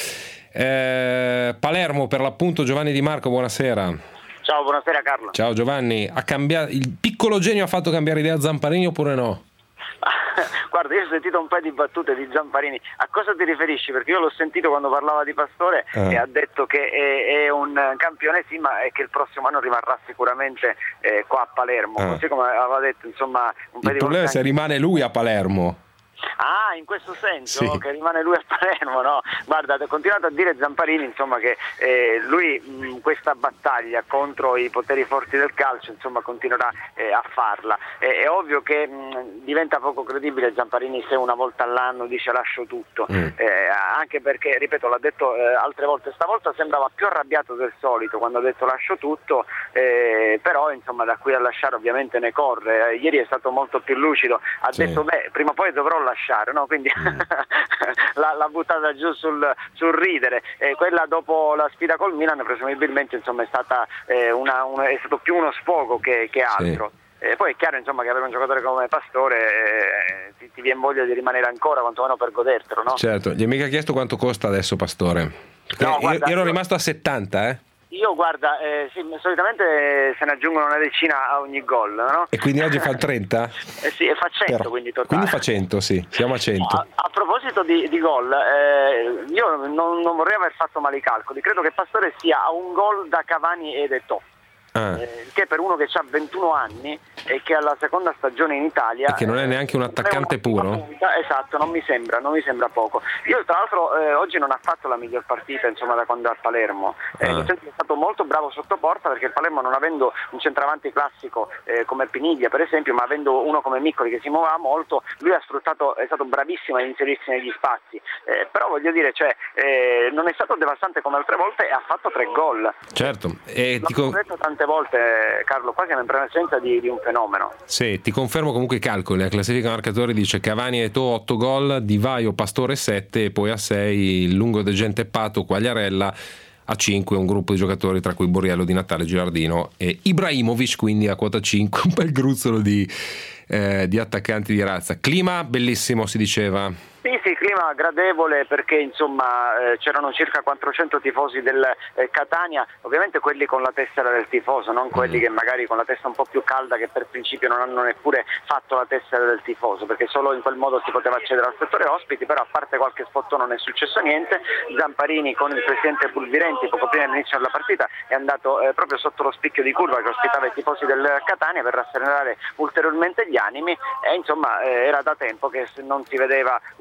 Palermo per l'appunto, Giovanni Di Marco, buonasera. Ciao, buonasera Carlo. Ciao Giovanni, il piccolo genio ha fatto cambiare idea a Zamparini oppure no? Guarda, io ho sentito un paio di battute di Zamparini. A cosa ti riferisci? Perché io l'ho sentito quando parlava di Pastore e ha detto che è un campione, sì, ma è che il prossimo anno rimarrà sicuramente qua a Palermo, così come aveva detto, insomma, un paio il problema è se rimane lui a Palermo. Ah, in questo senso, sì, che rimane lui a Palermo, no? Guarda, ha continuato a dire Zamparini, insomma, che lui questa battaglia contro i poteri forti del calcio, insomma, continuerà a farla. È ovvio che diventa poco credibile Zamparini se una volta all'anno dice lascio tutto, anche perché, ripeto, l'ha detto altre volte, stavolta sembrava più arrabbiato del solito quando ha detto lascio tutto, però insomma da qui a lasciare ovviamente ne corre. Ieri è stato molto più lucido, ha detto prima o poi dovrò lasciare, no? Quindi l'ha buttata giù sul ridere. Quella dopo la sfida col Milan presumibilmente, insomma, è stata è stato più uno sfogo che altro. Poi è chiaro, insomma, che avere un giocatore come Pastore ti viene voglia di rimanere ancora, quantomeno per godertelo, no? Certo. Gli hai mica chiesto quanto costa adesso Pastore? No, guarda, ero rimasto a 70, Io guarda, sì, solitamente se ne aggiungono una decina a ogni gol, no? E quindi oggi fa il 30? Sì, e fa 100, quindi totale. Quindi fa 100, sì, siamo a 100. A proposito di gol, io non vorrei aver fatto male i calcoli, credo che Pastore sia a un gol da Cavani ed Eto'o. Che per uno che ha 21 anni e che ha la seconda stagione in Italia e che non è neanche un attaccante puro, esatto, non mi sembra poco. Io tra l'altro oggi non ha fatto la miglior partita, insomma, da quando è a Palermo. È stato molto bravo sotto porta, perché il Palermo, non avendo un centravanti classico come Piniglia per esempio, ma avendo uno come Miccoli che si muoveva molto, lui è stato bravissimo a inserirsi negli spazi, però voglio dire, non è stato devastante come altre volte e ha fatto 3 gol. Certo, l'ho detto tante volte, Carlo, qua siamo in presenza di un fenomeno. Sì, ti confermo comunque i calcoli. La classifica marcatori dice Cavani e Eto'o 8 gol, Di Vaio, Pastore 7 e poi a 6 il lungo De Gente Pato, Quagliarella, a 5 un gruppo di giocatori tra cui Borriello, Di Natale, Gilardino e Ibrahimovic, quindi a quota 5 un bel gruzzolo di attaccanti di razza. Clima bellissimo, si diceva. Sì, clima gradevole, perché insomma c'erano circa 400 tifosi del Catania, ovviamente quelli con la tessera del tifoso, non quelli che magari con la testa un po' più calda, che per principio non hanno neppure fatto la tessera del tifoso, perché solo in quel modo si poteva accedere al settore ospiti. Però a parte qualche spot non è successo niente. Zamparini con il presidente Pulvirenti poco prima dell'inizio della partita è andato proprio sotto lo spicchio di curva che ospitava i tifosi del Catania per rasserenare ulteriormente gli animi, e insomma era da tempo che non si vedeva un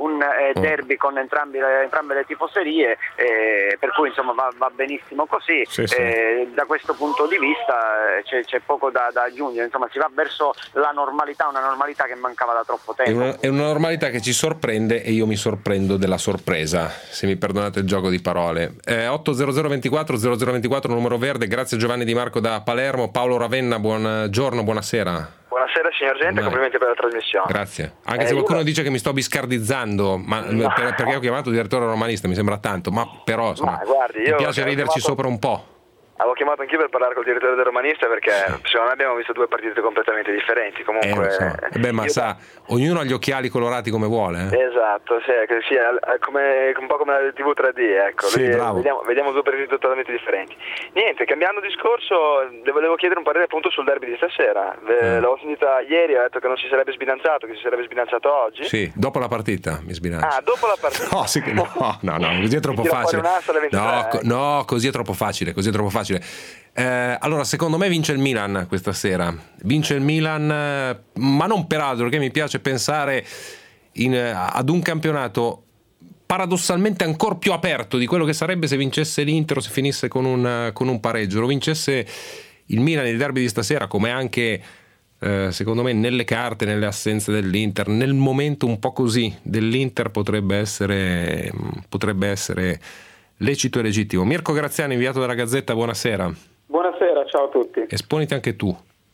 un derby con entrambe le tifoserie, per cui insomma va benissimo così. Sì. Da questo punto di vista c'è poco da aggiungere, insomma si va verso la normalità, una normalità che mancava da troppo tempo. È una normalità che ci sorprende e io mi sorprendo della sorpresa, se mi perdonate il gioco di parole. 80024 0024 numero verde. Grazie a Giovanni Di Marco da Palermo. Paolo Ravenna, buongiorno, buonasera. Buonasera signor Gente, complimenti per la trasmissione. Grazie. Anche se qualcuno dice che mi sto biscardizzando, ma no. Perché ho chiamato direttore romanista, mi sembra tanto, ma però insomma, guardi, mi piace riderci sopra un po'. Avevo chiamato anch'io per parlare col direttore del romanista perché secondo me abbiamo visto due partite completamente differenti. Comunque, so. Ognuno ha gli occhiali colorati come vuole. Esatto, sì, un po' come la TV 3D, ecco. Sì, vediamo due partite totalmente differenti. Niente, cambiando discorso, le volevo chiedere un parere appunto sul derby di stasera. L'avevo sentita ieri, ha detto che non si sarebbe sbilanciato, che si sarebbe sbilanciato oggi. Sì, dopo la partita mi sbilancio. Dopo la partita? No, così è troppo facile. No, così è troppo facile. Allora, secondo me vince il Milan questa sera. Vince il Milan, ma non per altro, perché mi piace pensare ad un campionato paradossalmente ancora più aperto di quello che sarebbe se vincesse l'Inter o se finisse con un pareggio. Lo vincesse il Milan il derby di stasera, come anche secondo me nelle carte, nelle assenze dell'Inter, nel momento un po' così dell'Inter potrebbe essere lecito e legittimo. Mirko Graziani, inviato dalla Gazzetta, buonasera. Buonasera, ciao a tutti. Esponiti anche tu.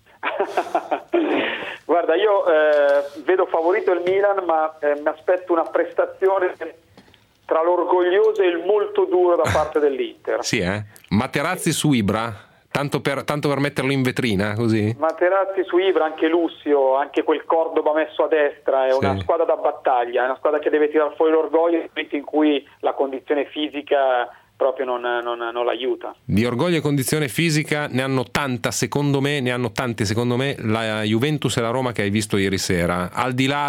Guarda, io vedo favorito il Milan, ma mi aspetto una prestazione tra l'orgoglioso e il molto duro da parte dell'Inter. Sì, Materazzi su Ibra, tanto per metterlo in vetrina, così? Materazzi su Ibra, anche Lucio, anche quel Cordoba messo a destra, è una squadra da battaglia, è una squadra che deve tirar fuori l'orgoglio nel momento in cui la condizione fisica proprio non l'aiuta. Di orgoglio e condizione fisica ne hanno tante secondo me la Juventus e la Roma che hai visto ieri sera, al di là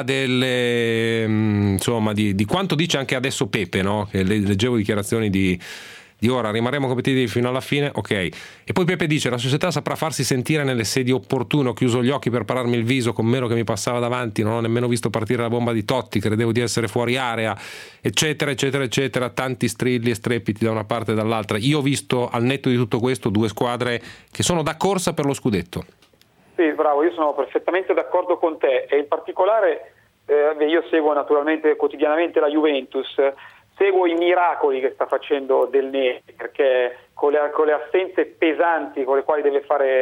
di quanto dice anche adesso Pepe, no? Che leggevo dichiarazioni di ora rimarremo competitivi fino alla fine, ok, e poi Pepe dice la società saprà farsi sentire nelle sedi opportune, ho chiuso gli occhi per pararmi il viso con Melo che mi passava davanti, non ho nemmeno visto partire la bomba di Totti, credevo di essere fuori area, eccetera eccetera eccetera, tanti strilli e strepiti da una parte e dall'altra. Io ho visto, al netto di tutto questo, due squadre che sono da corsa per lo scudetto. Sì, bravo, io sono perfettamente d'accordo con te, e in particolare io seguo naturalmente quotidianamente la Juventus. Seguo i miracoli che sta facendo Del Neri, perché con le assenze pesanti con le quali deve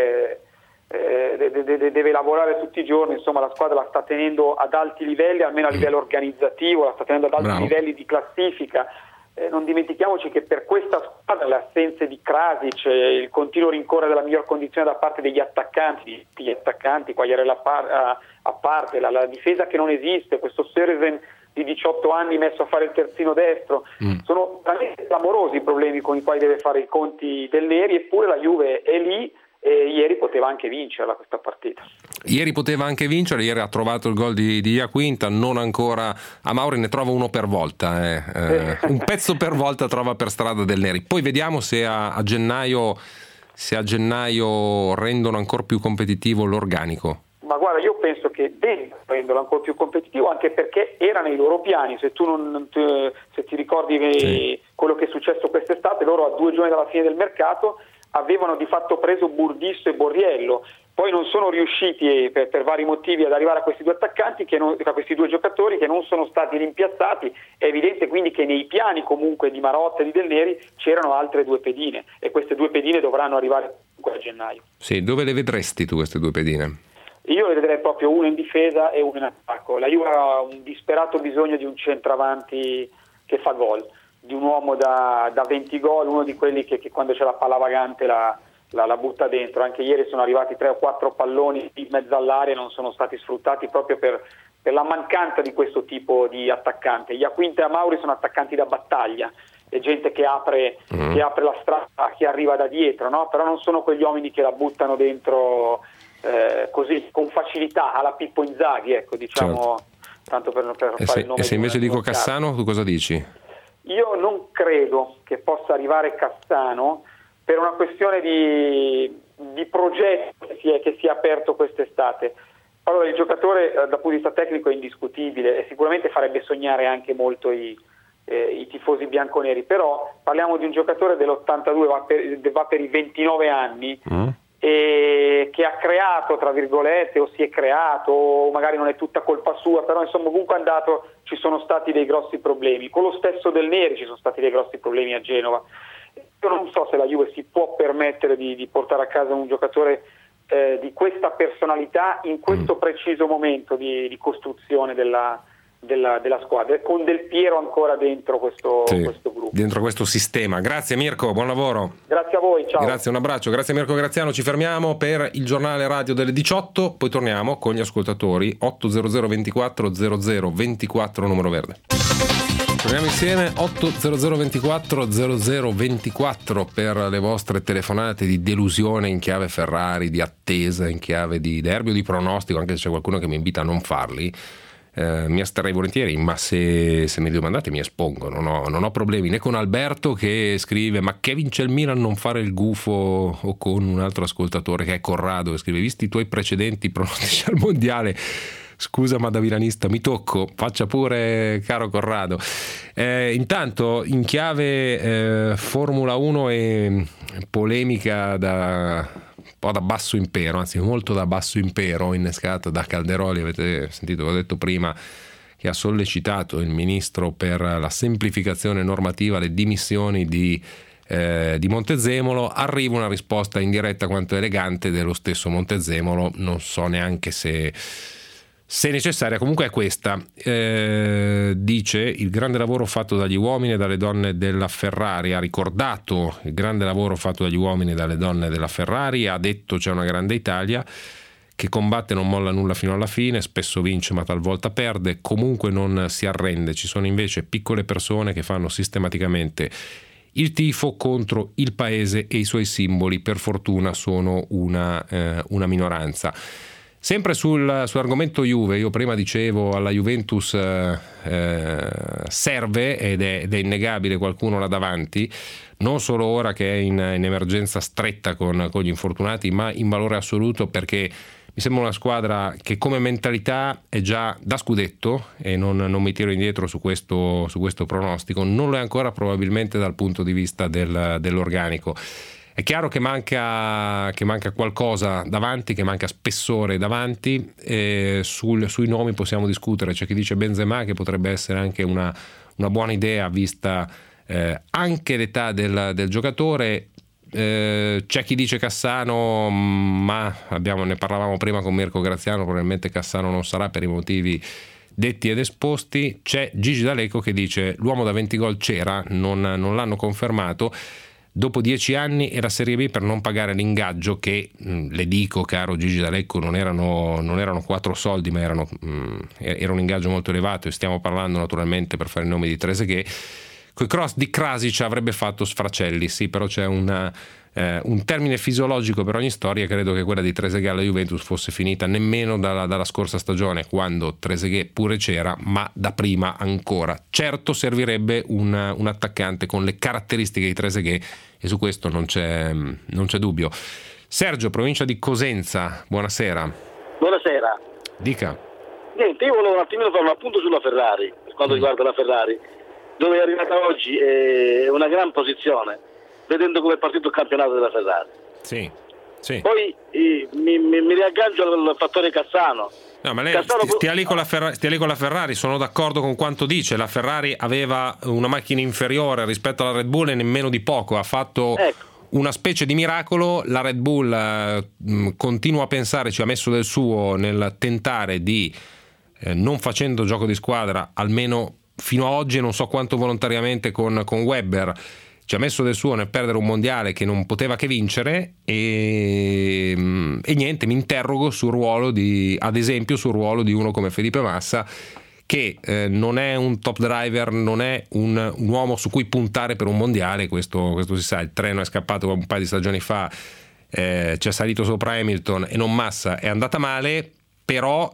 lavorare tutti i giorni, insomma la squadra la sta tenendo ad alti livelli, almeno a livello organizzativo, la sta tenendo ad alti livelli di classifica. Non dimentichiamoci che per questa squadra le assenze di Krasic, il continuo rincorrere della miglior condizione da parte degli attaccanti, Quagliarella a parte, la difesa che non esiste, questo Sørensen di 18 anni messo a fare il terzino destro, sono veramente clamorosi i problemi con i quali deve fare i conti Del Neri, eppure la Juve è lì e ieri poteva anche vincerla questa partita. Ieri ha trovato il gol di Iaquinta, non ancora a Mauri, ne trova uno per volta, un pezzo per volta trova per strada Del Neri. Poi vediamo se a gennaio rendono ancora più competitivo l'organico. Ma guarda, io penso che devono renderlo ancora più competitivo, anche perché era nei loro piani. Se tu se ti ricordi quello che è successo quest'estate, loro a 2 giorni dalla fine del mercato avevano di fatto preso Burdisso e Borriello, poi non sono riusciti per vari motivi ad arrivare a questi due attaccanti, a questi due giocatori che non sono stati rimpiazzati. È evidente quindi che nei piani comunque di Marotta e di Del Neri c'erano altre 2 pedine, e queste 2 pedine dovranno arrivare a gennaio. Sì, dove le vedresti tu queste 2 pedine? Io le vedrei proprio una in difesa e una in attacco. La Juve ha un disperato bisogno di un centravanti che fa gol, di un uomo da 20 gol, uno di quelli che quando c'è la palla vagante la butta dentro. Anche ieri sono arrivati 3 o 4 palloni in mezzo all'area e non sono stati sfruttati proprio per la mancanza di questo tipo di attaccante. Iaquinta e Amauri sono attaccanti da battaglia, è gente che apre la strada a chi arriva da dietro, no? Però non sono quegli uomini che la buttano dentro così con facilità alla Pippo Inzaghi, ecco, diciamo, tanto per fare il nome. E se invece dico Cassano, tu cosa dici? Io non credo che possa arrivare Cassano per una questione di progetto che si è aperto quest'estate. Allora, il giocatore dal punto di vista tecnico è indiscutibile e sicuramente farebbe sognare anche molto i tifosi bianconeri, però parliamo di un giocatore dell'82, va per i 29 anni, e che ha creato, tra virgolette, o si è creato, o magari non è tutta colpa sua, però insomma ovunque è andato ci sono stati dei grossi problemi. Con lo stesso Del Neri ci sono stati dei grossi problemi a Genova. Io non so se la Juve si può permettere di portare a casa un giocatore di questa personalità in questo preciso momento di costruzione della squadra, con Del Piero ancora dentro questo gruppo, dentro questo sistema. Grazie Mirko, buon lavoro. Grazie a voi, ciao. Grazie, un abbraccio, grazie a Mirko Graziano. Ci fermiamo per il giornale radio delle 18, poi torniamo con gli ascoltatori. 800 24 00 24 numero verde. Torniamo insieme. 800 24 00 24 per le vostre telefonate di delusione in chiave Ferrari, di attesa in chiave di derby o di pronostico, anche se c'è qualcuno che mi invita a non farli. Mi asterrei volentieri, ma se me li domandate mi espongo, non ho problemi né con Alberto che scrive: ma che vince il Milan, non fare il gufo, o con un altro ascoltatore che è Corrado che scrive: visti i tuoi precedenti pronostici al mondiale, scusa ma da milanista mi tocco, faccia pure caro Corrado. Intanto in chiave Formula 1 e polemica da basso impero, anzi molto da basso impero, innescata da Calderoli. Avete sentito, ho detto prima, che ha sollecitato il ministro per la semplificazione normativa le dimissioni di Montezemolo. Arriva una risposta indiretta quanto elegante dello stesso Montezemolo, non so neanche se necessaria, comunque è questa. Dice: il grande lavoro fatto dagli uomini e dalle donne della Ferrari, ha ricordato il grande lavoro fatto dagli uomini e dalle donne della Ferrari, ha detto c'è una grande Italia che combatte, non molla nulla fino alla fine, spesso vince ma talvolta perde, comunque non si arrende. Ci sono invece piccole persone che fanno sistematicamente il tifo contro il paese e i suoi simboli, per fortuna sono una minoranza. Sempre sull'argomento Juve, io prima dicevo alla Juventus serve, ed è innegabile, qualcuno là davanti, non solo ora che è in emergenza stretta con gli infortunati, ma in valore assoluto, perché mi sembra una squadra che come mentalità è già da scudetto, e non mi tiro indietro su questo pronostico, non lo è ancora probabilmente dal punto di vista dell'organico. È chiaro che manca qualcosa davanti, che manca spessore davanti. Sui nomi possiamo discutere. C'è chi dice Benzema, che potrebbe essere anche una buona idea vista anche l'età del giocatore. C'è chi dice Cassano, ma ne parlavamo prima con Mirko Graziano, probabilmente Cassano non sarà per i motivi detti ed esposti. C'è Gigi D'Alecco che dice l'uomo da 20 gol c'era, non l'hanno confermato. Dopo 10 anni era Serie B per non pagare l'ingaggio, che le dico, caro Gigi D'Alecco, non erano 4 soldi, ma era un ingaggio molto elevato, e stiamo parlando naturalmente, per fare il nome, di Trezeguet. Coi cross di Krasic avrebbe fatto Sfracelli, sì, però c'è un termine fisiologico per ogni storia. Credo che quella di Trezeguet alla Juventus fosse finita nemmeno dalla scorsa stagione, quando Trezeguet pure c'era, ma da prima ancora. Certo servirebbe un attaccante con le caratteristiche di Trezeguet, e su questo non c'è dubbio. Sergio, provincia di Cosenza, buonasera. Buonasera. Dica. Niente, io volevo un attimino fare un appunto sulla Ferrari, per quanto riguarda la Ferrari, dove è arrivata oggi, è una gran posizione, vedendo come è partito il campionato della Ferrari. Sì. Poi mi riaggancio al fattore Cassano. No, ma lei stia lì con la Ferrari, sono d'accordo con quanto dice. La Ferrari aveva una macchina inferiore rispetto alla Red Bull, e nemmeno di poco, ha fatto una specie di miracolo. La Red Bull continua a pensare, ci ha messo del suo nel tentare di, non facendo gioco di squadra, almeno fino a oggi, non so quanto volontariamente con Webber, ci ha messo del suo nel perdere un mondiale che non poteva che vincere, e niente, mi interrogo sul ruolo ad esempio sul ruolo di uno come Felipe Massa, che non è un top driver, non è un uomo su cui puntare per un mondiale, questo si sa. Il treno è scappato un paio di stagioni fa, c'è salito sopra Hamilton e non Massa, è andata male. Però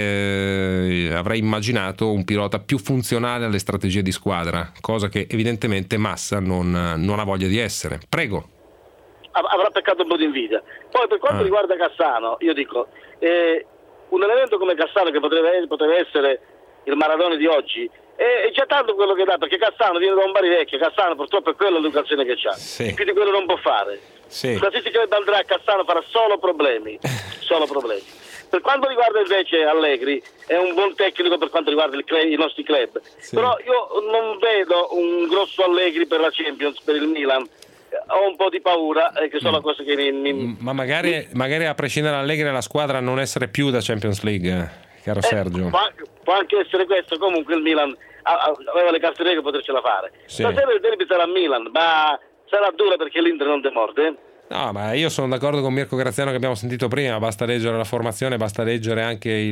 avrei immaginato un pilota più funzionale alle strategie di squadra, cosa che evidentemente Massa non ha voglia di essere. Prego. Avrà peccato un po' di invidia. Poi per quanto riguarda Cassano, io dico, un elemento come Cassano, che poteva essere il Maradona di oggi, è già tanto quello che dà, perché Cassano viene da un Bari vecchio. Cassano purtroppo è quella l'educazione che c'ha, più di quello non può fare. Qualsiasi club andrà, Cassano farà solo problemi. Per quanto riguarda invece Allegri, è un buon tecnico per quanto riguarda i nostri club, però io non vedo un grosso Allegri per la Champions, per il Milan. Ho un po' di paura, che sono cose che ma magari a prescindere dall'Allegri la squadra non essere più da Champions League, caro Sergio. Può anche essere questo. Comunque il Milan aveva le carte nere per potercela fare. Stasera il derby sarà a Milan, ma sarà dura perché l'Inter non demorde. No, ma io sono d'accordo con Mirko Graziano che abbiamo sentito prima. Basta leggere la formazione, basta leggere anche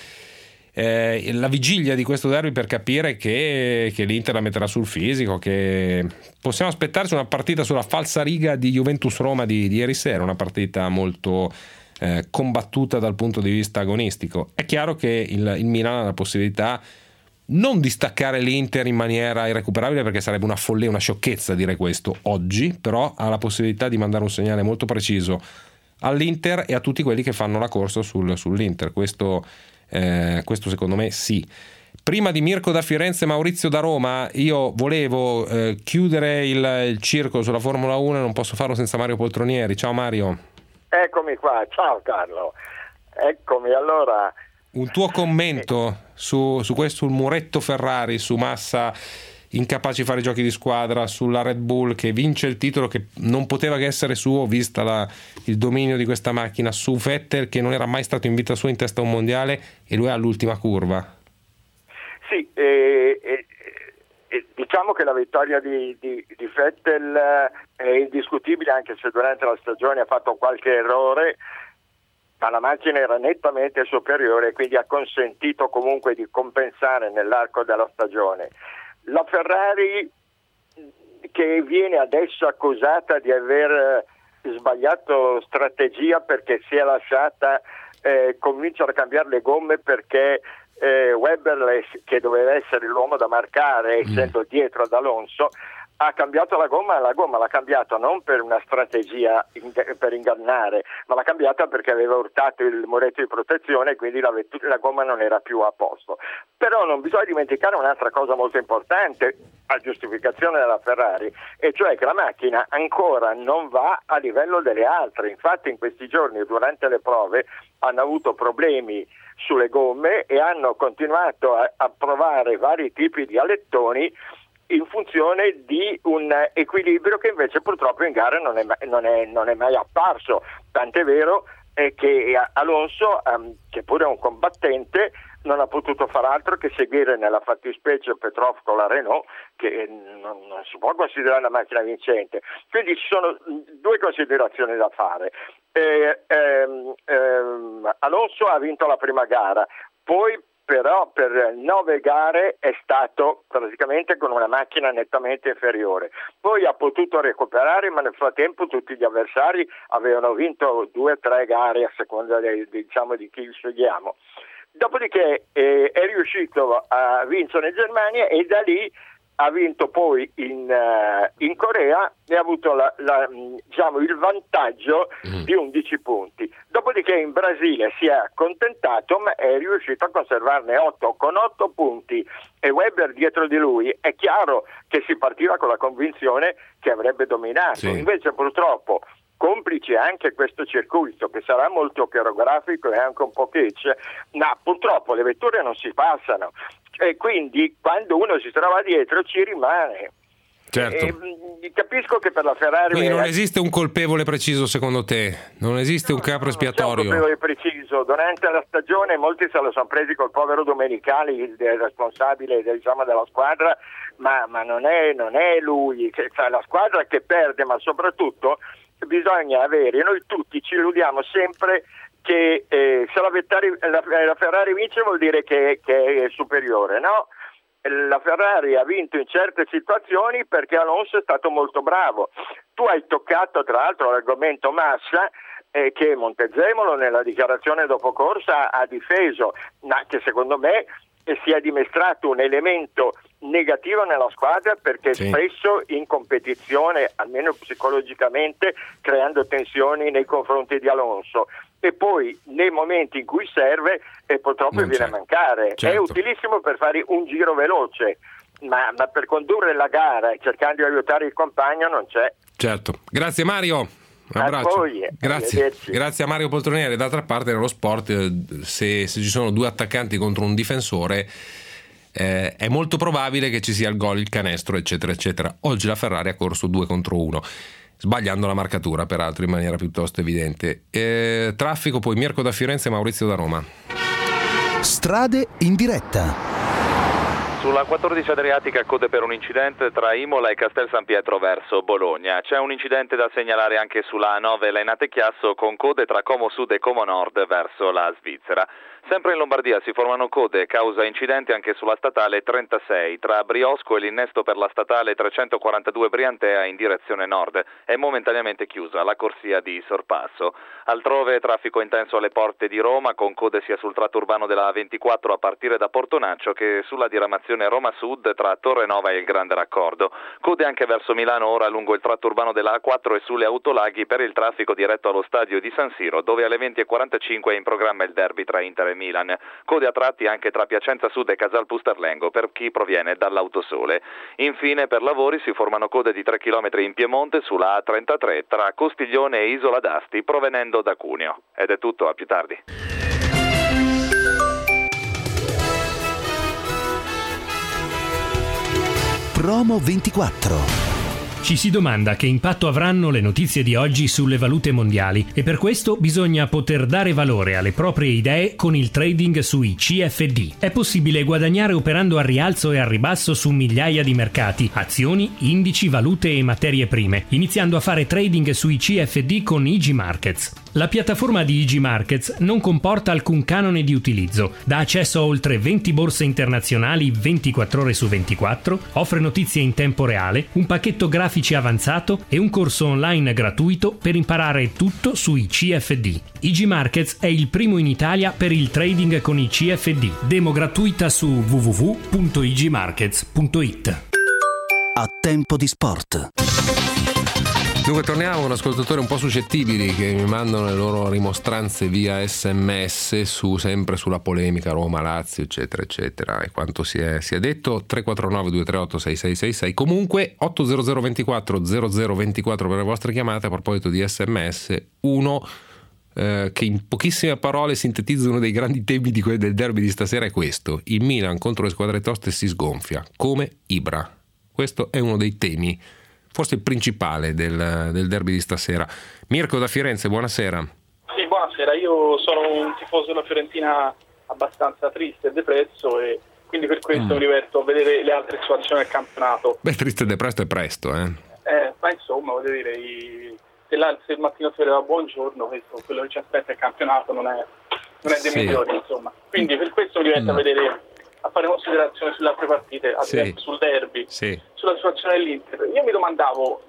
la vigilia di questo derby per capire che l'Inter la metterà sul fisico, che possiamo aspettarci una partita sulla falsariga di Juventus-Roma di ieri sera, una partita molto combattuta dal punto di vista agonistico. È chiaro che il Milan ha la possibilità non di staccare l'Inter in maniera irrecuperabile, perché sarebbe una follia, una sciocchezza dire questo oggi, però ha la possibilità di mandare un segnale molto preciso all'Inter e a tutti quelli che fanno la corsa sull'Inter. Questo secondo me sì. Prima di Mirko da Firenze e Maurizio da Roma, io volevo chiudere il circolo sulla Formula 1 e non posso farlo senza Mario Poltronieri. Ciao Mario. Eccomi qua, ciao Carlo. Eccomi, allora. Un tuo commento su questo, sul muretto Ferrari, su Massa incapace di fare giochi di squadra, sulla Red Bull che vince il titolo che non poteva che essere suo vista il dominio di questa macchina, su Vettel che non era mai stato in vita sua in testa a un mondiale e lui è all'ultima curva. Sì, diciamo che la vittoria di Vettel è indiscutibile, anche se durante la stagione ha fatto qualche errore, ma la macchina era nettamente superiore e quindi ha consentito comunque di compensare nell'arco della stagione. La Ferrari, che viene adesso accusata di aver sbagliato strategia perché si è lasciata convincere a cambiare le gomme perché Webber, che doveva essere l'uomo da marcare essendo dietro ad Alonso, ha cambiato la gomma l'ha cambiata non per una strategia per ingannare, ma l'ha cambiata perché aveva urtato il muretto di protezione e quindi la gomma non era più a posto. Però non bisogna dimenticare un'altra cosa molto importante a giustificazione della Ferrari, e cioè che la macchina ancora non va a livello delle altre. Infatti in questi giorni durante le prove hanno avuto problemi sulle gomme e hanno continuato a provare vari tipi di alettoni in funzione di un equilibrio che invece purtroppo in gara non è mai apparso. Tant'è vero che Alonso, che pure è un combattente, non ha potuto far altro che seguire nella fattispecie Petrov con la Renault, che non si può considerare la macchina vincente. Quindi ci sono due considerazioni da fare. Alonso ha vinto la prima gara, poi però per 9 gare è stato praticamente con una macchina nettamente inferiore. Poi ha potuto recuperare, ma nel frattempo tutti gli avversari avevano vinto 2 o 3 gare a seconda di chi scegliamo. Dopodiché è riuscito a vincere in Germania e da lì ha vinto poi in Corea e ha avuto il vantaggio di 11 punti. Dopodiché in Brasile si è accontentato, ma è riuscito a conservarne 8 con 8 punti e Webber dietro di lui. È chiaro che si partiva con la convinzione che avrebbe dominato. Sì. Invece purtroppo, complice anche questo circuito che sarà molto coreografico e anche un po' kitsch, ma purtroppo le vetture non si passano e quindi quando uno si trova dietro ci rimane. Certo. Capisco che per la Ferrari quindi non esiste un colpevole preciso secondo te? Non esiste un capro espiatorio? Non c'è un colpevole preciso. Durante la stagione molti se lo sono presi col povero Domenicali, il responsabile della squadra, ma non è lui, cioè la squadra che perde, ma soprattutto bisogna avere, noi tutti ci illudiamo sempre che se la Ferrari vince vuol dire che è superiore, no? La Ferrari ha vinto in certe situazioni perché Alonso è stato molto bravo. Tu hai toccato tra l'altro l'argomento Massa, che Montezemolo nella dichiarazione dopo corsa ha difeso, ma che secondo me e si è dimostrato un elemento negativo nella squadra, perché spesso in competizione, almeno psicologicamente, creando tensioni nei confronti di Alonso, e poi nei momenti in cui serve purtroppo viene a mancare. È utilissimo per fare un giro veloce, ma per condurre la gara cercando di aiutare il compagno non c'è. Certo, grazie Mario. Un abbraccio. A voi, grazie a Mario Poltronieri. D'altra parte nello sport se ci sono due attaccanti contro un difensore è molto probabile che ci sia il gol, il canestro, eccetera eccetera. Oggi la Ferrari ha corso 2 contro 1, sbagliando la marcatura peraltro in maniera piuttosto evidente. Traffico poi Mirko da Firenze e Maurizio da Roma. Strade in diretta. Sulla 14 Adriatica code per un incidente tra Imola e Castel San Pietro verso Bologna. C'è un incidente da segnalare anche sulla A9 Lainate Chiasso con code tra Como Sud e Como Nord verso la Svizzera. Sempre in Lombardia si formano code causa incidenti anche sulla statale 36 tra Briosco e l'innesto per la statale 342 Briantea in direzione nord. È momentaneamente chiusa la corsia di sorpasso. Altrove traffico intenso alle porte di Roma con code sia sul tratto urbano della A24 a partire da Portonaccio che sulla diramazione Roma Sud tra Torre Nova e il Grande Raccordo. Code anche verso Milano ora lungo il tratto urbano della A4 e sulle autolaghi per il traffico diretto allo stadio di San Siro, dove alle 20:45 è in programma il derby tra Inter e Milan. Code a tratti anche tra Piacenza Sud e Casal Pusterlengo per chi proviene dall'Autosole. Infine per lavori si formano code di 3 km in Piemonte sulla A33 tra Costiglione e Isola d'Asti provenendo da Cuneo. Ed è tutto, a più tardi. Promo 24. Ci si domanda che impatto avranno le notizie di oggi sulle valute mondiali e per questo bisogna poter dare valore alle proprie idee con il trading sui CFD. È possibile guadagnare operando al rialzo e al ribasso su migliaia di mercati, azioni, indici, valute e materie prime, iniziando a fare trading sui CFD con IG Markets. La piattaforma di IG Markets non comporta alcun canone di utilizzo, dà accesso a oltre 20 borse internazionali 24 ore su 24, offre notizie in tempo reale, un pacchetto grafici avanzato e un corso online gratuito per imparare tutto sui CFD. IG Markets è il primo in Italia per il trading con i CFD. Demo gratuita su www.igmarkets.it. A tempo di sport. Dunque torniamo con ascoltatori un po' suscettibili che mi mandano le loro rimostranze via SMS sempre sulla polemica Roma-Lazio eccetera eccetera e quanto si è detto. 349 238 6666. Comunque 800 24 0024 per le vostre chiamate. A proposito di SMS, uno che in pochissime parole sintetizza uno dei grandi temi del derby di stasera è questo: il Milan contro le squadre toste si sgonfia come Ibra. Questo è uno dei temi, forse il principale del derby di stasera. Mirko da Firenze, buonasera. Sì, buonasera. Io sono un tifoso della Fiorentina abbastanza triste e depresso e quindi per questo mi diverto a vedere le altre situazioni del campionato. Beh, triste e depresso è presto, ma insomma, voglio dire, se il mattino si vedeva buongiorno, quello che ci aspetta il campionato non è dei migliori, insomma. Quindi per questo mi diverto a vedere, a fare considerazioni sulle altre partite, ad esempio sul derby, sulla situazione dell'Inter. Io mi domandavo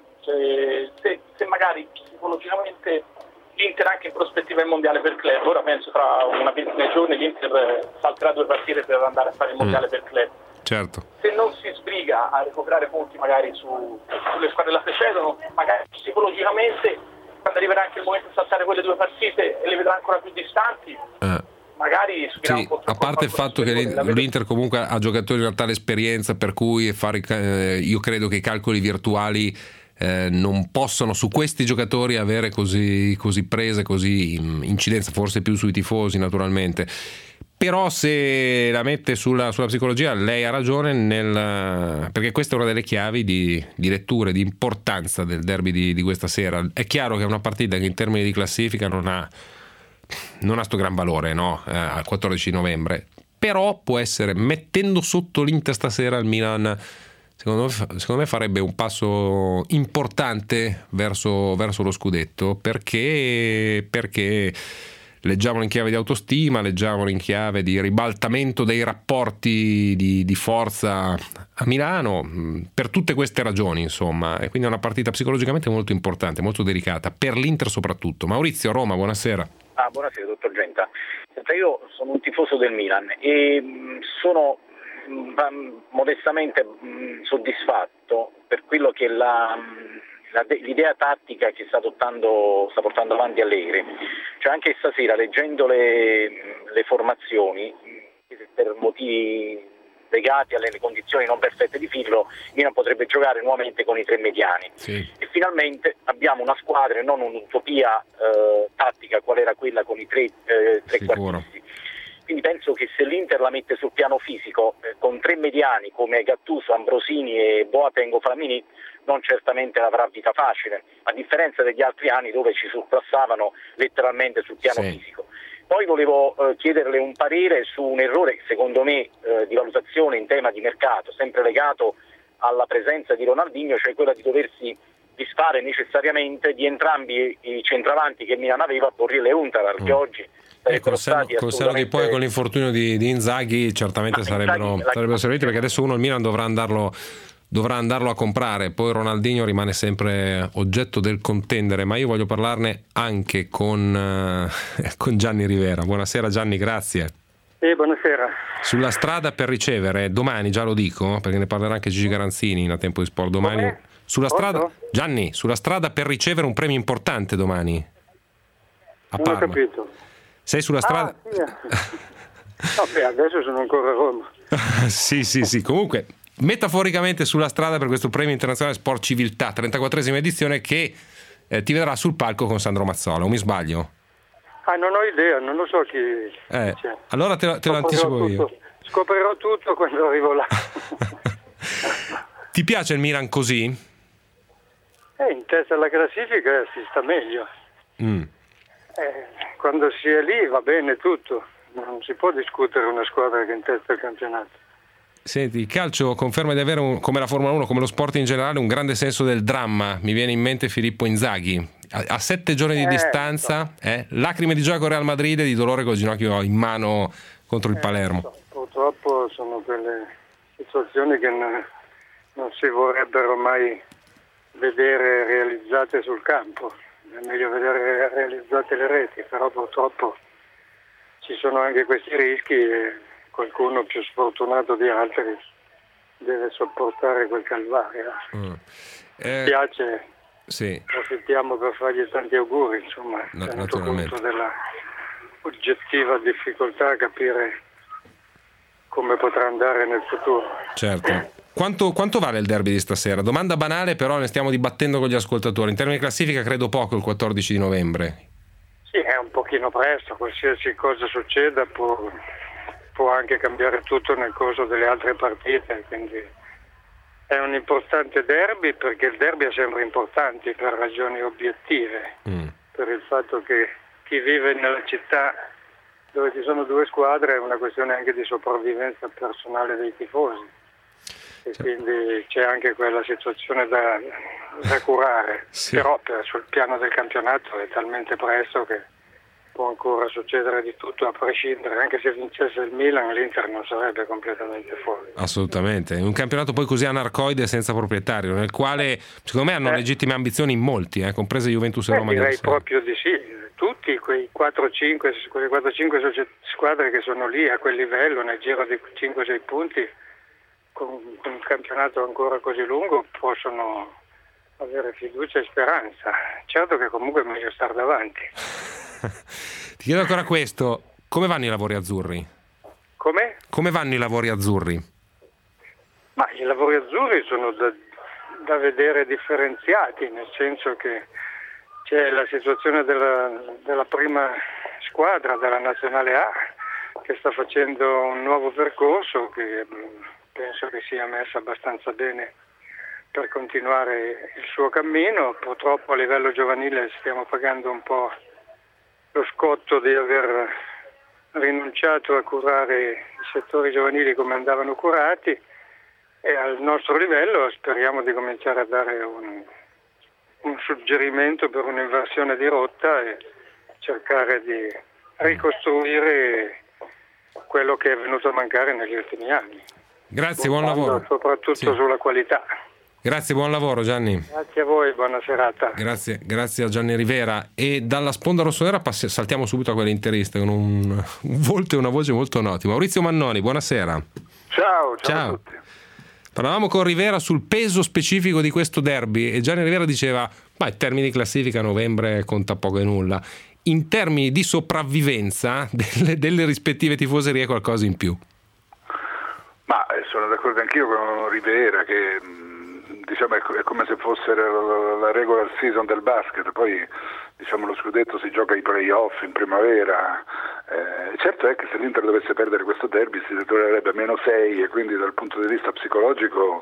se magari psicologicamente l'Inter anche in prospettiva del mondiale per club, ora penso tra una ventina di giorni l'Inter salterà 2 partite per andare a fare il mondiale per club. Certo. Se non si sbriga a recuperare punti magari sulle squadre che la precedono, magari psicologicamente quando arriverà anche il momento di saltare quelle 2 partite e le vedrà ancora più distanti, magari sì, a parte il fatto che l'Inter comunque ha giocatori di una tale esperienza per cui io credo che i calcoli virtuali non possono su questi giocatori avere così prese, così incidenza, forse più sui tifosi naturalmente. Però se la mette sulla psicologia, lei ha ragione perché questa è una delle chiavi di lettura, di importanza del derby di questa sera. È chiaro che è una partita che in termini di classifica non ha sto gran valore, no? Al 14 novembre, però può essere, mettendo sotto l'Inter stasera, il Milan secondo me farebbe un passo importante verso lo scudetto, perché leggiamolo in chiave di autostima, leggiamolo in chiave di ribaltamento dei rapporti di forza a Milano, per tutte queste ragioni insomma, e quindi è una partita psicologicamente molto importante, molto delicata per l'Inter soprattutto. Maurizio, Roma, buonasera. Buonasera dottor Genta. Senta, io sono un tifoso del Milan e sono modestamente soddisfatto per quello che l'idea tattica che sta portando avanti Allegri. Cioè anche stasera, leggendo le formazioni, per motivi legati alle condizioni non perfette di Pirlo, Milan potrebbe giocare nuovamente con i 3 mediani. Sì. E finalmente abbiamo una squadra e non un'utopia tattica qual era quella con i tre quartisti. Quindi penso che se l'Inter la mette sul piano fisico con 3 mediani come Gattuso, Ambrosini e Boateng o Flamini, non certamente avrà vita facile, a differenza degli altri anni dove ci surclassavano letteralmente sul piano fisico. Poi volevo chiederle un parere su un errore, secondo me, di valutazione in tema di mercato, sempre legato alla presenza di Ronaldinho, cioè quella di doversi disfare necessariamente di entrambi i centravanti che Milan aveva, Borriello e Huntalar, che oggi col senno che poi con l'infortunio di Inzaghi certamente sarebbero serviti, perché adesso il Milan dovrà andarlo a comprare, poi Ronaldinho rimane sempre oggetto del contendere, ma io voglio parlarne anche con Gianni Rivera. Buonasera Gianni, grazie. Buonasera. Sulla strada per ricevere domani, già lo dico perché ne parlerà anche Gigi Garanzini in A Tempo di Sport domani. Sulla strada, Gianni, sulla strada per ricevere un premio importante domani a Parma. Non ho capito. Sei sulla strada? Sì. Adesso sono ancora a Roma. sì, comunque metaforicamente sulla strada per questo premio internazionale Sport Civiltà, 34esima edizione, che ti vedrà sul palco con Sandro Mazzola, o mi sbaglio? Non ho idea, non lo so chi c'è. Allora te lo anticipo io. Scoprirò tutto quando arrivo là. Ti piace il Milan così? In testa alla classifica si sta meglio. Quando si è lì va bene tutto, non si può discutere una squadra che è in testa al campionato. Senti, il calcio conferma di avere, come la Formula 1, come lo sport in generale, un grande senso del dramma. Mi viene in mente Filippo Inzaghi. A 7 giorni di distanza, lacrime di gioia con Real Madrid e di dolore col ginocchio in mano contro il Palermo. Purtroppo sono quelle situazioni che non si vorrebbero mai vedere realizzate sul campo. È meglio vedere realizzate le reti, però purtroppo ci sono anche questi rischi e qualcuno più sfortunato di altri deve sopportare quel calvario. Mi piace, approfittiamo per fargli tanti auguri, insomma, tenuto conto della oggettiva difficoltà a capire come potrà andare nel futuro. Certo. Quanto vale il derby di stasera? Domanda banale, però ne stiamo dibattendo con gli ascoltatori. In termini di classifica credo poco il 14 di novembre. Sì, è un pochino presto, qualsiasi cosa succeda può anche cambiare tutto nel corso delle altre partite, quindi è un importante derby, perché il derby è sempre importante per ragioni obiettive, per il fatto che chi vive nella città dove ci sono 2 squadre è una questione anche di sopravvivenza personale dei tifosi. E quindi c'è anche quella situazione da curare, però sul piano del campionato è talmente presto che può ancora succedere di tutto a prescindere. Anche se vincesse il Milan, l'Inter non sarebbe completamente fuori. Assolutamente, in un campionato poi così anarcoide senza proprietario, nel quale secondo me hanno legittime ambizioni in molti, comprese Juventus e Roma. Direi proprio di sì, tutti quei 4-5 squadre che sono lì a quel livello nel giro di 5-6 punti, con un campionato ancora così lungo, possono avere fiducia e speranza. Certo che comunque è meglio stare davanti. Ti chiedo ancora questo: come vanno i lavori azzurri? Come vanno i lavori azzurri? Ma i lavori azzurri sono da vedere differenziati, nel senso che c'è la situazione della prima squadra della Nazionale A, che sta facendo un nuovo percorso che penso che sia messa abbastanza bene per continuare il suo cammino. Purtroppo a livello giovanile stiamo pagando un po' lo scotto di aver rinunciato a curare i settori giovanili come andavano curati, e al nostro livello speriamo di cominciare a dare un suggerimento per un'inversione di rotta e cercare di ricostruire quello che è venuto a mancare negli ultimi anni. Grazie, buon lavoro. Soprattutto sulla qualità. Grazie, buon lavoro Gianni. Grazie a voi, buona serata. Grazie a Gianni Rivera. E dalla sponda rossonera saltiamo subito a quella interista con un volto e una voce molto noti. Maurizio Mannoni, buonasera. Ciao a tutti. Parlavamo con Rivera sul peso specifico di questo derby e Gianni Rivera diceva: ma in termini di classifica novembre conta poco e nulla. In termini di sopravvivenza delle rispettive tifoserie qualcosa in più. Ma sono d'accordo anch'io con Rivera che diciamo è come se fosse la regular season del basket, poi diciamo lo scudetto si gioca ai playoff in primavera. Certo è che se l'Inter dovesse perdere questo derby si ritroverebbe a -6 e quindi dal punto di vista psicologico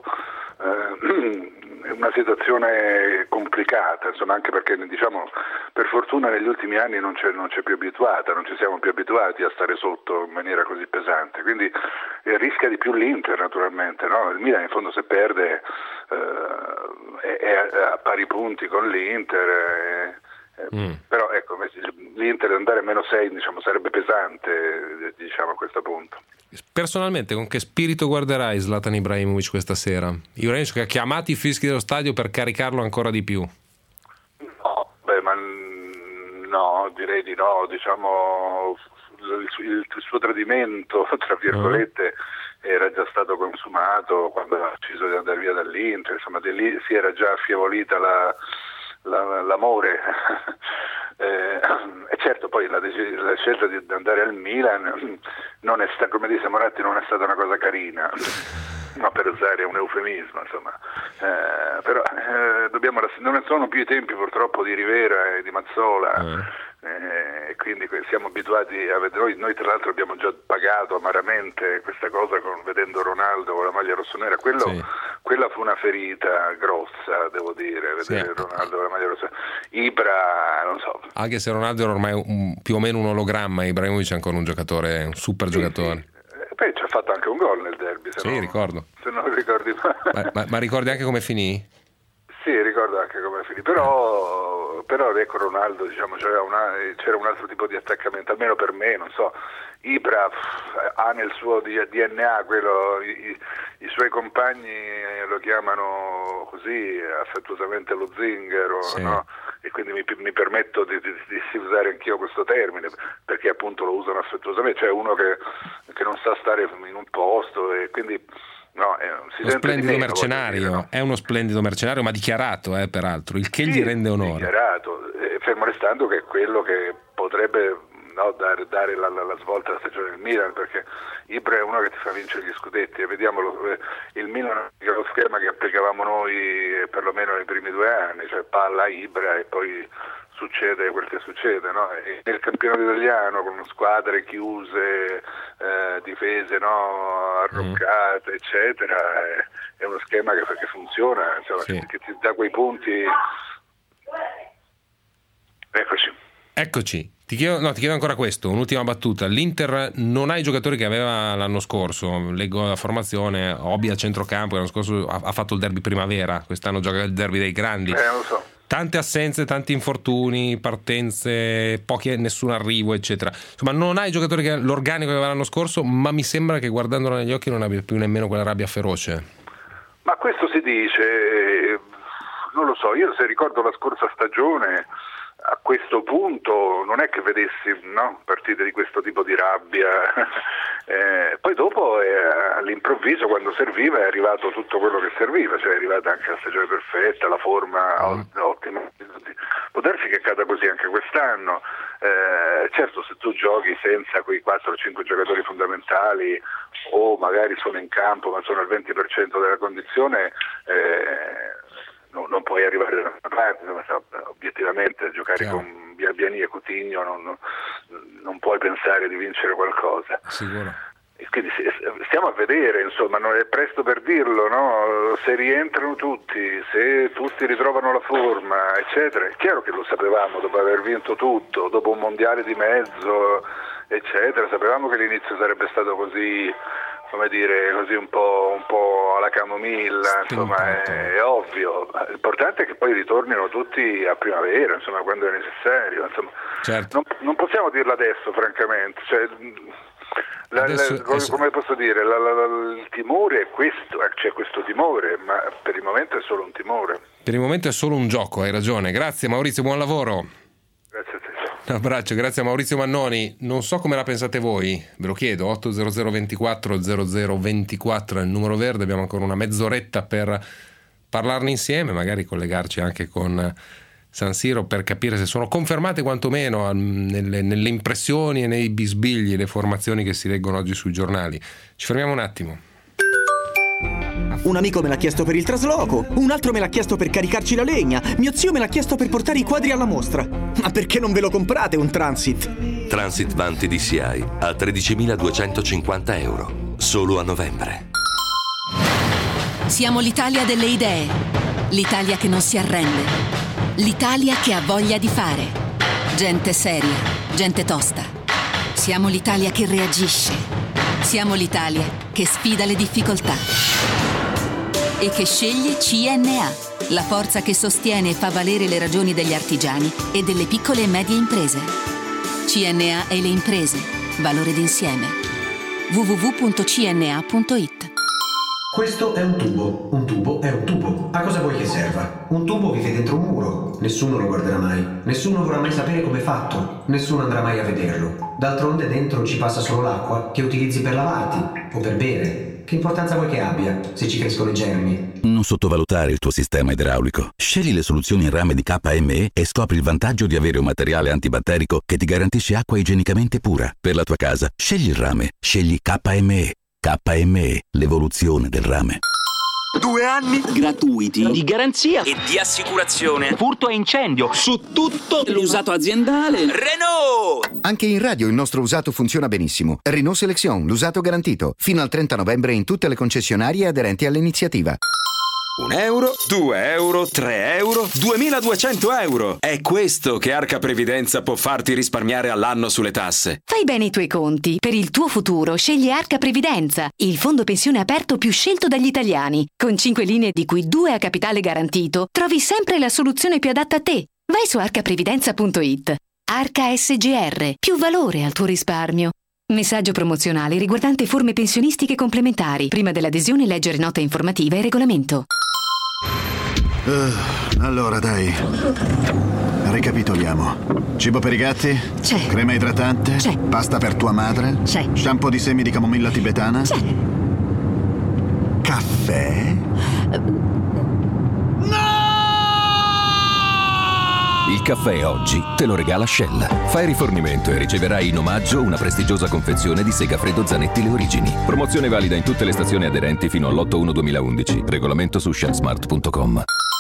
è una situazione complicata, insomma, anche perché diciamo per fortuna negli ultimi anni non c'è più abituata, non ci siamo più abituati a stare sotto in maniera così pesante, quindi rischia di più l'Inter naturalmente, no? Il Milan in fondo se perde è a pari punti con l'Inter. Però ecco, l'Inter andare a -6 diciamo sarebbe pesante, diciamo, a questo punto. Personalmente con che spirito guarderai Zlatan Ibrahimovic questa sera? Ibrahimovic che ha chiamato i fischi dello stadio per caricarlo ancora di più. No, direi di no, diciamo il suo tradimento tra virgolette era già stato consumato quando ha deciso di andare via dall'Inter, insomma di lì si era già affievolita l'amore. E certo poi la scelta di andare al Milan non è stata, come dice Moratti, non è stata una cosa carina, ma per usare un eufemismo, insomma. Però non sono più i tempi purtroppo di Rivera e di Mazzola. Quindi siamo abituati a vedere, noi tra l'altro abbiamo già pagato amaramente questa cosa vedendo Ronaldo con la maglia rossonera, quella fu una ferita grossa, devo dire, vedere Ronaldo con la maglia rossonera. Ibra, non so. Anche se Ronaldo era ormai più o meno un ologramma, Ibrahimovic è ancora un giocatore, un super giocatore. Sì. Poi ci ha fatto anche un gol nel derby, ricordo. Se non ricordi ma ricordi anche come finì? Sì, ricordo anche come finì, però ecco Ronaldo, diciamo, c'era un altro tipo di attaccamento, almeno per me, non so. Ibra ha nel suo DNA quello, i suoi compagni lo chiamano così affettuosamente lo zingaro, no? E quindi mi permetto di usare anch'io questo termine perché appunto lo usano affettuosamente, cioè uno che non sa stare in un posto e quindi si uno splendido mercenario, no? È uno splendido mercenario, ma dichiarato, peraltro, il che gli rende onore. Dichiarato, fermo restando che è quello che potrebbe dare la svolta alla stagione del Milan, perché Ibra è uno che ti fa vincere gli scudetti e vediamolo, il Milan è lo schema che applicavamo noi perlomeno nei primi 2 anni, cioè palla Ibra e poi succede quel che succede, no? E nel campionato italiano con squadre chiuse, difese arroccate, eccetera, è uno schema che funziona, insomma, che ti dà quei punti. Eccoci. Ti chiedo ancora questo, un'ultima battuta. L'Inter non ha i giocatori che aveva l'anno scorso, leggo la formazione, Obi a centrocampo, l'anno scorso ha fatto il derby primavera, quest'anno gioca il derby dei grandi. Lo so. Tante assenze, tanti infortuni, partenze, nessun arrivo, eccetera. Insomma, non ha i giocatori che l'organico che aveva l'anno scorso, ma mi sembra che guardandolo negli occhi non abbia più nemmeno quella rabbia feroce. Ma questo si dice, non lo so, io se ricordo la scorsa stagione a questo punto non è che vedessi partite di questo tipo di rabbia, poi dopo all'improvviso quando serviva è arrivato tutto quello che serviva, cioè è arrivata anche la stagione perfetta, la forma ottima, può darsi che accada così anche quest'anno. Certo, se tu giochi senza quei 4-5 giocatori fondamentali o magari sono in campo ma sono al 20% della condizione, non puoi arrivare da una parte, obiettivamente giocare con Biani e Coutinho non puoi pensare di vincere qualcosa. Sicuro. E quindi stiamo a vedere, insomma, non è presto per dirlo, no? Se rientrano tutti, se tutti ritrovano la forma, eccetera. È chiaro che lo sapevamo dopo aver vinto tutto, dopo un mondiale di mezzo, eccetera. Sapevamo che l'inizio sarebbe stato così, come dire, così un po' alla camomilla, insomma, è ovvio. L'importante è che poi ritornino tutti a primavera, insomma, quando è necessario, insomma. Certo. Non possiamo dirlo adesso, francamente, cioè, come posso dire, il timore è questo, c'è questo timore, ma per il momento è solo un timore. Per il momento è solo un gioco, hai ragione. Grazie Maurizio, buon lavoro. Grazie a te. Un abbraccio, grazie a Maurizio Mannoni. Non so come la pensate voi, ve lo chiedo. 800 24 0024 è il numero verde, abbiamo ancora una mezz'oretta per parlarne insieme, magari collegarci anche con San Siro per capire se sono confermate quantomeno nelle impressioni e nei bisbigli le formazioni che si leggono oggi sui giornali. Ci fermiamo un attimo. Un amico me l'ha chiesto per il trasloco, un altro me l'ha chiesto per caricarci la legna, mio zio me l'ha chiesto per portare i quadri alla mostra. Ma perché non ve lo comprate un Transit? Transit Vanti DCI a 13.250 euro, solo a novembre. Siamo l'Italia delle idee, l'Italia che non si arrende. L'Italia che ha voglia di fare. Gente seria, gente tosta. Siamo l'Italia che reagisce. Siamo l'Italia che sfida le difficoltà. E che sceglie CNA, la forza che sostiene e fa valere le ragioni degli artigiani e delle piccole e medie imprese. CNA e le imprese. Valore d'insieme. www.cna.it. Questo è un tubo è un tubo. A cosa vuoi che serva? Un tubo vive dentro un muro, nessuno lo guarderà mai, nessuno vorrà mai sapere com'è fatto, nessuno andrà mai a vederlo. D'altronde dentro ci passa solo l'acqua che utilizzi per lavarti o per bere. Che importanza vuoi che abbia se ci crescono i germi? Non sottovalutare il tuo sistema idraulico. Scegli le soluzioni in rame di KME e scopri il vantaggio di avere un materiale antibatterico che ti garantisce acqua igienicamente pura. Per la tua casa, scegli il rame, scegli KME. KME, l'evoluzione del rame. 2 anni gratuiti di garanzia e di assicurazione. Furto e incendio su tutto l'usato aziendale. Renault! Anche in radio il nostro usato funziona benissimo. Renault Selection, l'usato garantito. Fino al 30 novembre in tutte le concessionarie aderenti all'iniziativa. 1 euro, 2 euro, 3 euro, 2.200 euro. È questo che Arca Previdenza può farti risparmiare all'anno sulle tasse. Fai bene i tuoi conti. Per il tuo futuro scegli Arca Previdenza, il fondo pensione aperto più scelto dagli italiani. Con 5 linee di cui 2 a capitale garantito, trovi sempre la soluzione più adatta a te. Vai su arcaprevidenza.it. Arca SGR, più valore al tuo risparmio. Messaggio promozionale riguardante forme pensionistiche complementari. Prima dell'adesione leggere nota informativa e regolamento. Allora dai, ricapitoliamo. Cibo per i gatti? C'è. Crema idratante? C'è. Pasta per tua madre? C'è. Shampoo di semi di camomilla tibetana? C'è. Caffè? Il caffè oggi te lo regala Shell. Fai rifornimento e riceverai in omaggio una prestigiosa confezione di Segafredo Zanetti Le Origini. Promozione valida in tutte le stazioni aderenti fino all'8/1/2011. Regolamento su shellsmart.com.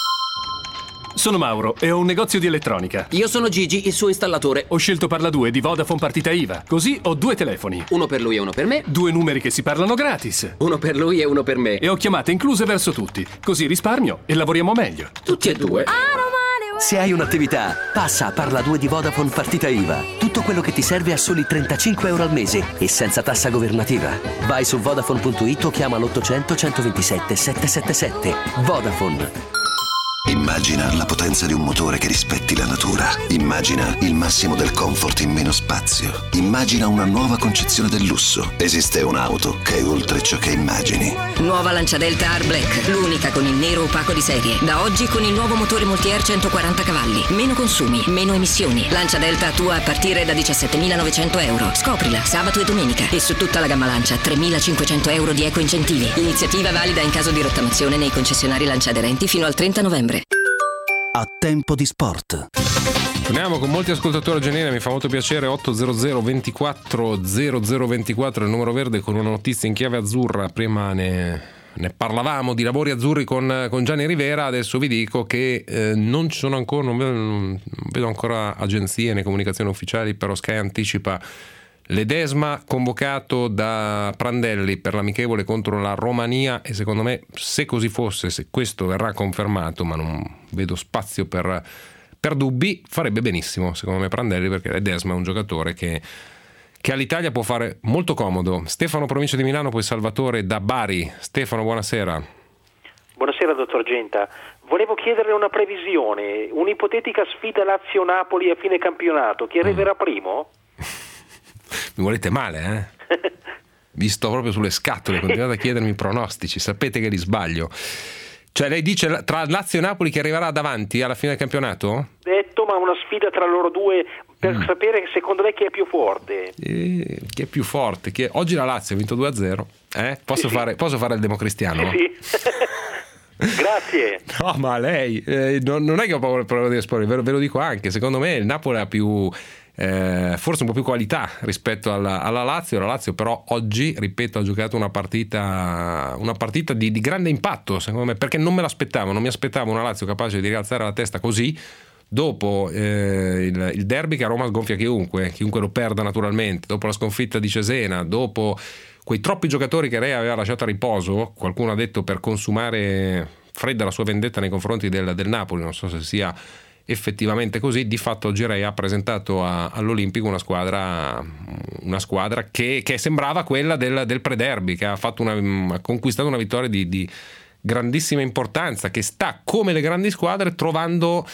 Sono Mauro e ho un negozio di elettronica. Io sono Gigi, il suo installatore. Ho scelto Parla 2 di Vodafone Partita IVA. Così ho 2 telefoni. Uno per lui e uno per me. 2 numeri che si parlano gratis. Uno per lui e uno per me. E ho chiamate incluse verso tutti. Così risparmio e lavoriamo meglio. Tutti e 2. Se hai un'attività, passa a Parla 2 di Vodafone Partita IVA. Tutto quello che ti serve a soli 35 euro al mese e senza tassa governativa. Vai su Vodafone.it o chiama l'800 127 777. Vodafone. Immagina la potenza di un motore che rispetti la natura. Immagina il massimo del comfort in meno spazio. Immagina una nuova concezione del lusso. Esiste un'auto che è oltre ciò che immagini. Nuova Lancia Delta R Black, l'unica con il nero opaco di serie. Da oggi con il nuovo motore Multi-Air 140 cavalli. Meno consumi, meno emissioni. Lancia Delta tua a partire da 17.900 euro. Scoprila sabato e domenica. E su tutta la gamma Lancia 3.500 euro di eco incentivi. Iniziativa valida in caso di rottamazione nei concessionari Lancia aderenti fino al 30 novembre. A tempo di sport. Torniamo con molti ascoltatori a Genere, mi fa molto piacere. 800 24 0024 il numero verde, con una notizia in chiave azzurra. Prima ne parlavamo di lavori azzurri con Gianni Rivera, adesso vi dico che non ci sono ancora, non vedo ancora agenzie né comunicazioni ufficiali, però Sky anticipa l'Ledesma convocato da Prandelli per l'amichevole contro la Romania, e secondo me, se così fosse, se questo verrà confermato, ma non vedo spazio per dubbi, farebbe benissimo secondo me Prandelli, perché Ledesma è un giocatore che all'Italia può fare molto comodo. Stefano, provincia di Milano, poi Salvatore da Bari. Stefano, buonasera. Buonasera dottor Genta, volevo chiederle una previsione, un'ipotetica sfida Lazio-Napoli a fine campionato, chi arriverà primo? Mi volete male, eh? Vi sto proprio sulle scatole, continuate a chiedermi pronostici, sapete che li sbaglio. Cioè lei dice tra Lazio e Napoli che arriverà davanti alla fine del campionato? Detto, ma una sfida tra loro due per sapere secondo lei chi è più forte. Chi è più forte? Oggi la Lazio ha vinto 2-0. Posso fare il democristiano? Sì. Grazie. No, ma lei non è che ho paura di esporre, ve lo dico anche. Secondo me il Napoli ha più forse un po' più qualità rispetto alla Lazio. La Lazio però oggi, ripeto, ha giocato una partita di grande impatto, secondo me, perché non mi aspettavo una Lazio capace di rialzare la testa così dopo il derby che a Roma sgonfia chiunque lo perda naturalmente, dopo la sconfitta di Cesena, dopo quei troppi giocatori che lei aveva lasciato a riposo, qualcuno ha detto per consumare fredda la sua vendetta nei confronti del Napoli, non so se sia effettivamente così. Di fatto oggi Rea ha presentato all'Olimpico una squadra che sembrava quella del pre-derby, che ha conquistato una vittoria di grandissima importanza, che sta come le grandi squadre trovando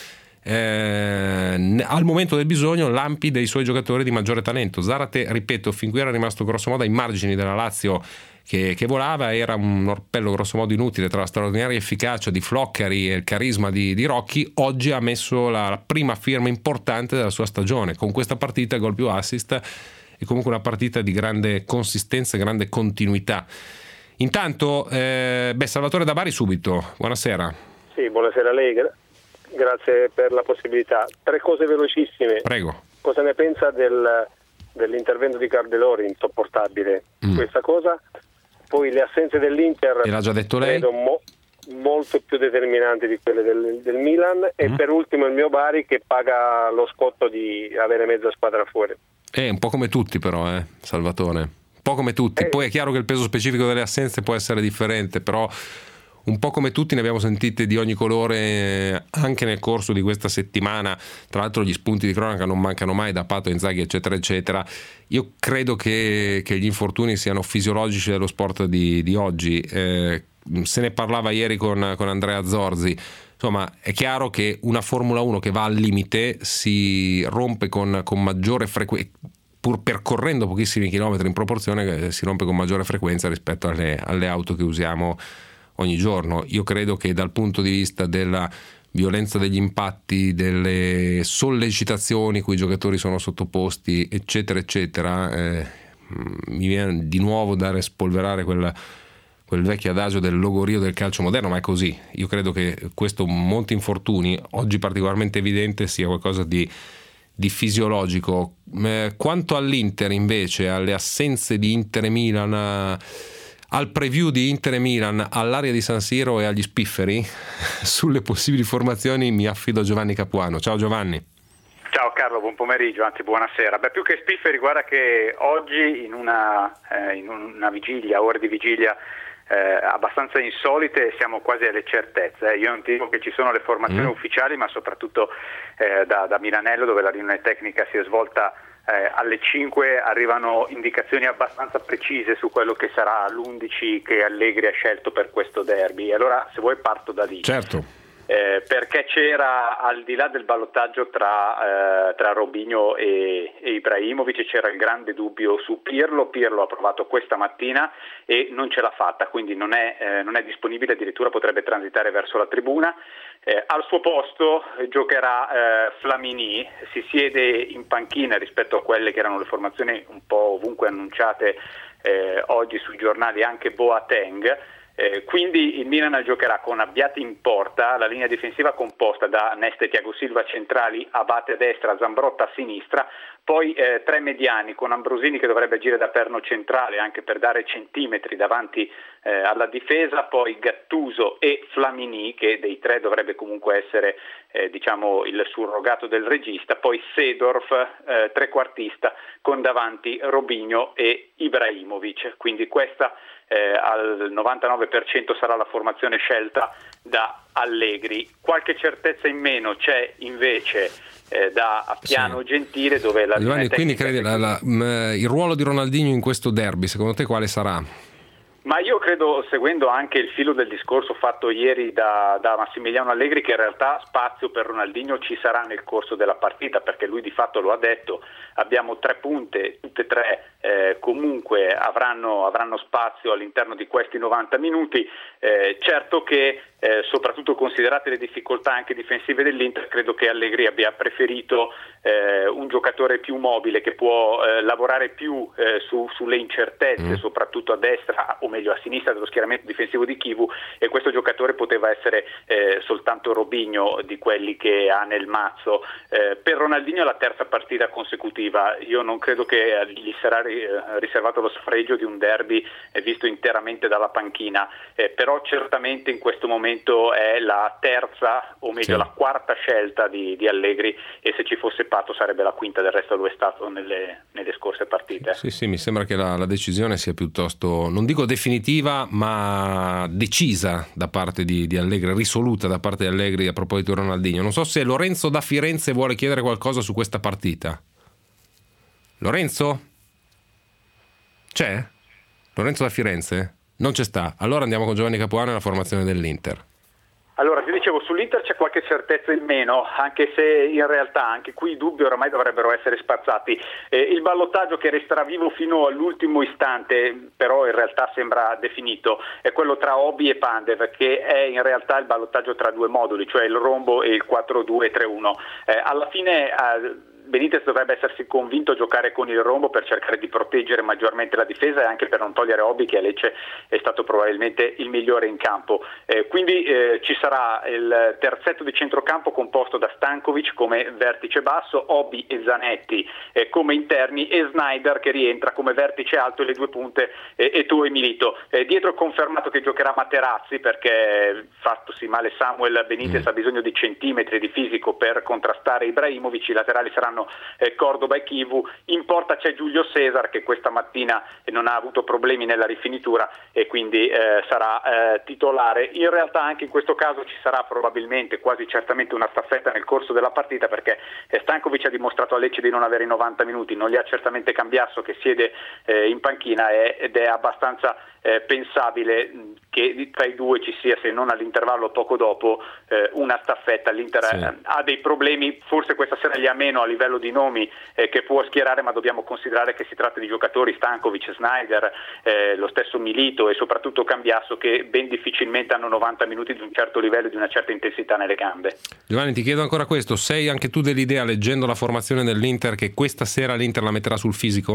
al momento del bisogno lampi dei suoi giocatori di maggiore talento. Zarate, ripeto, fin qui era rimasto grossomodo ai margini della Lazio che volava, era un orpello grossomodo inutile tra la straordinaria efficacia di Floccari e il carisma di Rocchi. Oggi ha messo la prima firma importante della sua stagione con questa partita, gol più assist, e comunque una partita di grande consistenza e grande continuità. Intanto Salvatore da Bari subito, buonasera. Sì, buonasera a lei, grazie per la possibilità. 3 cose velocissime. Prego. Cosa ne pensa dell'intervento di Cardelori, insopportabile questa cosa? Poi le assenze dell'Inter, e l'ha già detto lei, credo molto più determinanti di quelle del Milan. E per ultimo il mio Bari, che paga lo scotto di avere mezza squadra fuori. Un po' come tutti però, Salvatore, un po' come tutti. Poi è chiaro che il peso specifico delle assenze può essere differente, però un po' come tutti ne abbiamo sentite di ogni colore anche nel corso di questa settimana. Tra l'altro gli spunti di cronaca non mancano mai, da Pato, Inzaghi, eccetera eccetera. Io credo che gli infortuni siano fisiologici dello sport di oggi. Se ne parlava ieri con Andrea Zorzi. Insomma, è chiaro che una Formula 1 che va al limite si rompe con maggiore frequenza, pur percorrendo pochissimi chilometri in proporzione, si rompe con maggiore frequenza rispetto alle auto che usiamo ogni giorno. Io credo che dal punto di vista della violenza degli impatti, delle sollecitazioni cui i giocatori sono sottoposti, eccetera eccetera, mi viene di nuovo da spolverare quel vecchio adagio del logorio del calcio moderno, ma è così. Io credo che questo, molti infortuni, oggi particolarmente evidente, sia qualcosa di fisiologico. Quanto all'Inter invece, alle assenze di Inter e Milan, al preview di Inter e Milan all'area di San Siro e agli spifferi, sulle possibili formazioni mi affido a Giovanni Capuano. Ciao Giovanni. Ciao Carlo, buon pomeriggio, anzi buonasera. Più che spifferi, guarda che oggi in una vigilia, ore di vigilia abbastanza insolite, siamo quasi alle certezze. Io non ti dico che ci sono le formazioni ufficiali, ma soprattutto da Milanello, dove la riunione tecnica si è svolta alle 5, arrivano indicazioni abbastanza precise su quello che sarà l'11 che Allegri ha scelto per questo derby. Allora, se vuoi, parto da lì. Certo. Perché c'era, al di là del ballottaggio tra Robinho e Ibrahimovic, c'era il grande dubbio su Pirlo. Pirlo ha provato questa mattina e non ce l'ha fatta, quindi non è disponibile, addirittura potrebbe transitare verso la tribuna. Al suo posto giocherà Flamini, si siede in panchina rispetto a quelle che erano le formazioni un po' ovunque annunciate oggi sui giornali, anche Boateng. Quindi il Milan giocherà con Abbiati in porta, la linea difensiva composta da Nesta e Thiago Silva centrali, Abate a destra, Zambrotta a sinistra, poi 3 mediani con Ambrosini che dovrebbe agire da perno centrale anche per dare centimetri davanti alla difesa, poi Gattuso e Flamini, che dei 3 dovrebbe comunque essere il surrogato del regista, poi Seedorf trequartista con davanti Robinho e Ibrahimovic. Quindi questa al 99% sarà la formazione scelta da Allegri. Qualche certezza in meno c'è invece da Piano Gentile, dove la Giovanni, quindi credi il ruolo di Ronaldinho in questo derby, secondo te quale sarà? Ma io credo, seguendo anche il filo del discorso fatto ieri da Massimiliano Allegri, che in realtà spazio per Ronaldinho ci sarà nel corso della partita, perché lui di fatto lo ha detto: abbiamo 3 punte, tutte e 3 comunque avranno spazio all'interno di questi 90 minuti. Certo che soprattutto considerate le difficoltà anche difensive dell'Inter, credo che Allegri abbia preferito un giocatore più mobile che può lavorare più sulle incertezze, soprattutto a destra o meglio a sinistra dello schieramento difensivo di Chivu, e questo giocatore poteva essere soltanto Robinho di quelli che ha nel mazzo. Per Ronaldinho è la terza partita consecutiva, io non credo che gli sarà riservato lo sfregio di un derby visto interamente dalla panchina, però certamente in questo momento è la terza o meglio la quarta scelta di Allegri, e se ci fosse Pato sarebbe la quinta, del resto lo è stato nelle scorse partite. Sì, mi sembra che la decisione sia piuttosto, non dico definitiva, ma decisa da parte di Allegri, risoluta da parte di Allegri a proposito di Ronaldinho. Non so se Lorenzo da Firenze vuole chiedere qualcosa su questa partita. Lorenzo? C'è? Lorenzo da Firenze? Non c'è sta. Allora andiamo con Giovanni Capuano e la formazione dell'Inter. Allora, ti dicevo, sull'Inter c'è qualche certezza in meno, anche se in realtà anche qui i dubbi oramai dovrebbero essere spazzati. Il ballottaggio che resterà vivo fino all'ultimo istante, però in realtà sembra definito, è quello tra Obi e Pandev, che è in realtà il ballottaggio tra due moduli, cioè il rombo e il 4-2-3-1. Alla fine Benitez dovrebbe essersi convinto a giocare con il rombo per cercare di proteggere maggiormente la difesa e anche per non togliere Obi, che a Lecce è stato probabilmente il migliore in campo. Quindi ci sarà il terzetto di centrocampo composto da Stankovic come vertice basso, Obi e Zanetti come interni e Sneijder che rientra come vertice alto e le due punte Eto'o e Milito. Dietro è confermato che giocherà Materazzi perché, fattosi male Samuel, Benitez ha bisogno di centimetri di fisico per contrastare Ibrahimovic. I laterali saranno Cordoba e Chivu. In porta c'è Giulio Cesar che questa mattina non ha avuto problemi nella rifinitura e quindi sarà titolare. In realtà anche in questo caso ci sarà probabilmente, quasi certamente, una staffetta nel corso della partita, perché Stankovic ha dimostrato a Lecce di non avere i 90 minuti, non li ha certamente Cambiasso che siede in panchina ed è abbastanza pensabile che tra i due ci sia, se non all'intervallo poco dopo, una staffetta. L'Inter ha dei problemi, forse questa sera li ha meno a livello di nomi che può schierare, ma dobbiamo considerare che si tratta di giocatori, Stankovic, Sneijder, lo stesso Milito e soprattutto Cambiasso, che ben difficilmente hanno 90 minuti di un certo livello e di una certa intensità nelle gambe. Giovanni, ti chiedo ancora questo: sei anche tu dell'idea, leggendo la formazione dell'Inter, che questa sera l'Inter la metterà sul fisico?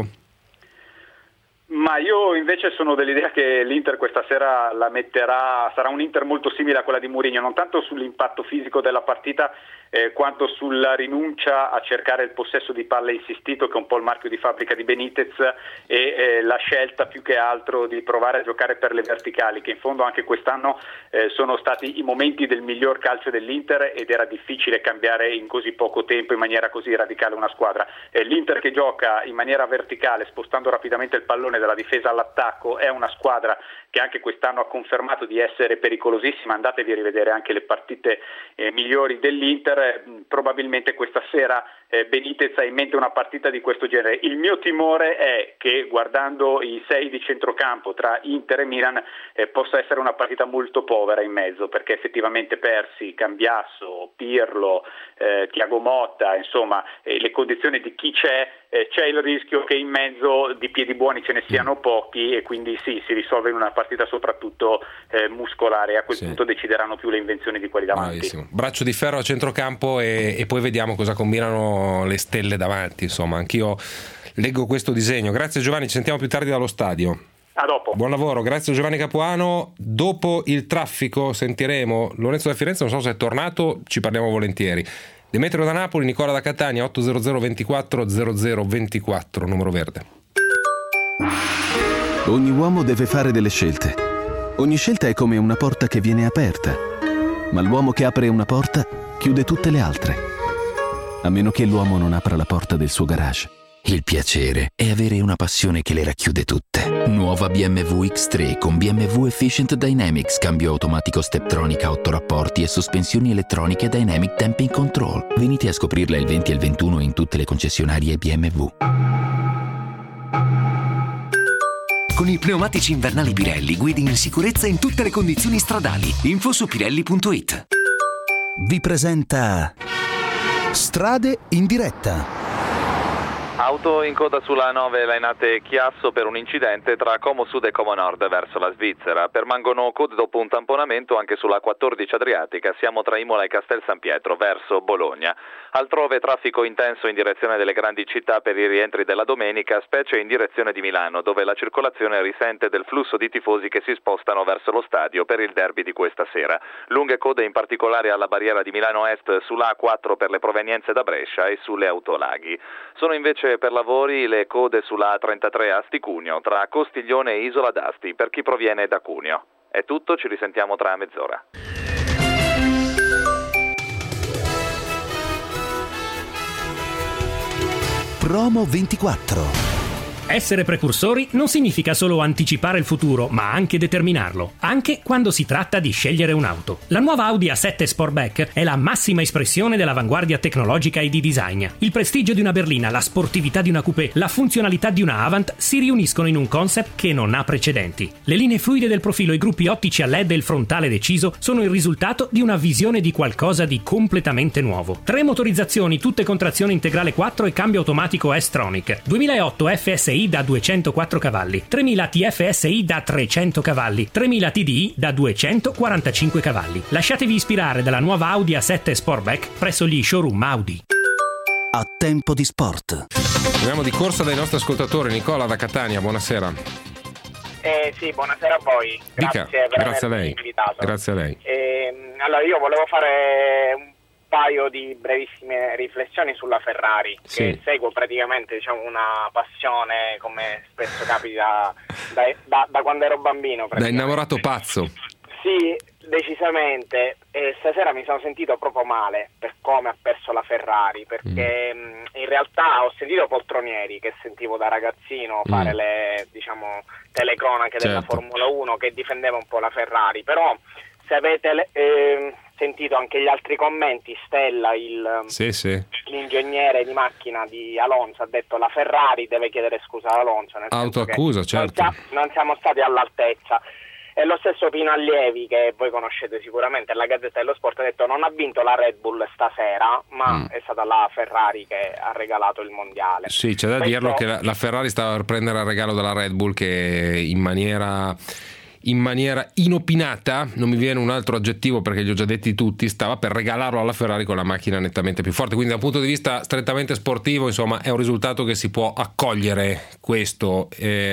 Ma io invece sono dell'idea che l'Inter questa sera la metterà, sarà un Inter molto simile a quella di Mourinho, non tanto sull'impatto fisico della partita quanto sulla rinuncia a cercare il possesso di palla insistito, che è un po' il marchio di fabbrica di Benitez, e la scelta più che altro di provare a giocare per le verticali, che in fondo anche quest'anno sono stati i momenti del miglior calcio dell'Inter ed era difficile cambiare in così poco tempo in maniera così radicale una squadra. L'Inter che gioca in maniera verticale, spostando rapidamente il pallone dalla difesa all'attacco, è una squadra che anche quest'anno ha confermato di essere pericolosissima. Andatevi a rivedere anche le partite migliori dell'Inter. Probabilmente questa sera Benitez ha in mente una partita di questo genere. Il mio timore è che, guardando i 6 di centrocampo tra Inter e Milan, possa essere una partita molto povera in mezzo, perché effettivamente persi Cambiasso, Pirlo, Thiago Motta, insomma le condizioni di chi c'è il rischio che in mezzo di piedi buoni ce ne siano pochi, e quindi si risolve in una partita soprattutto muscolare, e a quel punto decideranno più le invenzioni di quelli davanti. Bravissimo. Braccio di ferro a centrocampo e poi vediamo cosa combinano le stelle davanti. Insomma, anch'io leggo questo disegno. Grazie Giovanni, ci sentiamo più tardi dallo stadio. A dopo. Buon lavoro, grazie Giovanni Capuano. Dopo il traffico sentiremo Lorenzo da Firenze, non so se è tornato, ci parliamo volentieri. Demetrio da Napoli, Nicola da Catania, 800 24 00 24, numero verde. Ogni uomo deve fare delle scelte. Ogni scelta è come una porta che viene aperta, ma l'uomo che apre una porta chiude tutte le altre, a meno che l'uomo non apra la porta del suo garage. Il piacere è avere una passione che le racchiude tutte. Nuova BMW X3 con BMW Efficient Dynamics, cambio automatico Steptronic a 8 rapporti e sospensioni elettroniche Dynamic Damping Control. Venite a scoprirla il 20 e il 21 in tutte le concessionarie BMW. Con i pneumatici invernali Pirelli guidi in sicurezza in tutte le condizioni stradali. Info su pirelli.it. Vi presenta Strade in diretta. Auto in coda sulla 9 Lainate Chiasso per un incidente tra Como Sud e Como Nord verso la Svizzera. Permangono code dopo un tamponamento anche sulla 14 Adriatica, siamo tra Imola e Castel San Pietro verso Bologna. Altrove traffico intenso in direzione delle grandi città per i rientri della domenica, specie in direzione di Milano, dove la circolazione risente del flusso di tifosi che si spostano verso lo stadio per il derby di questa sera. Lunghe code in particolare alla barriera di Milano Est sulla A4 per le provenienze da Brescia e sulle autolaghi. Sono invece per lavori le code sulla A33 Asti Cuneo tra Costiglione e Isola d'Asti per chi proviene da Cuneo. È tutto, ci risentiamo tra mezz'ora. Promo 24. Essere precursori non significa solo anticipare il futuro, ma anche determinarlo, anche quando si tratta di scegliere un'auto. La nuova Audi A7 Sportback è la massima espressione dell'avanguardia tecnologica e di design. Il prestigio di una berlina, la sportività di una coupé, la funzionalità di una Avant si riuniscono in un concept che non ha precedenti. Le linee fluide del profilo, i gruppi ottici a LED e il frontale deciso sono il risultato di una visione di qualcosa di completamente nuovo. 3 motorizzazioni, tutte con trazione integrale 4 e cambio automatico S-Tronic. 2008 FSI da 204 cavalli, 3000 TFSI da 300 cavalli, 3000 TDI da 245 cavalli. Lasciatevi ispirare dalla nuova Audi A7 Sportback presso gli showroom Audi. A tempo di sport. Andiamo di corsa dai nostri ascoltatori. Nicola da Catania, buonasera. Sì, buonasera a voi. Grazie a lei. Grazie a lei. Allora, io volevo fare un paio di brevissime riflessioni sulla Ferrari, che seguo praticamente una passione, come spesso capita da quando ero bambino. Da innamorato pazzo. Sì, decisamente. E stasera mi sono sentito proprio male per come ha perso la Ferrari, perché in realtà ho sentito poltronieri che sentivo da ragazzino fare le telecronache della Formula 1 che difendeva un po' la Ferrari, però se avete sentito anche gli altri commenti, Stella, l'ingegnere di macchina di Alonso, ha detto la Ferrari deve chiedere scusa ad Alonso, nel autoaccusa, certo. Non siamo stati all'altezza. E lo stesso Pino Allievi, che voi conoscete sicuramente, la Gazzetta dello Sport, ha detto non ha vinto la Red Bull stasera, ma è stata la Ferrari che ha regalato il mondiale. Sì, c'è da dirlo che la Ferrari stava per prendere il regalo dalla Red Bull, che in maniera inopinata, non mi viene un altro aggettivo perché li ho già detti tutti, stava per regalarlo alla Ferrari con la macchina nettamente più forte. Quindi dal punto di vista strettamente sportivo, insomma, è un risultato che si può accogliere, questo.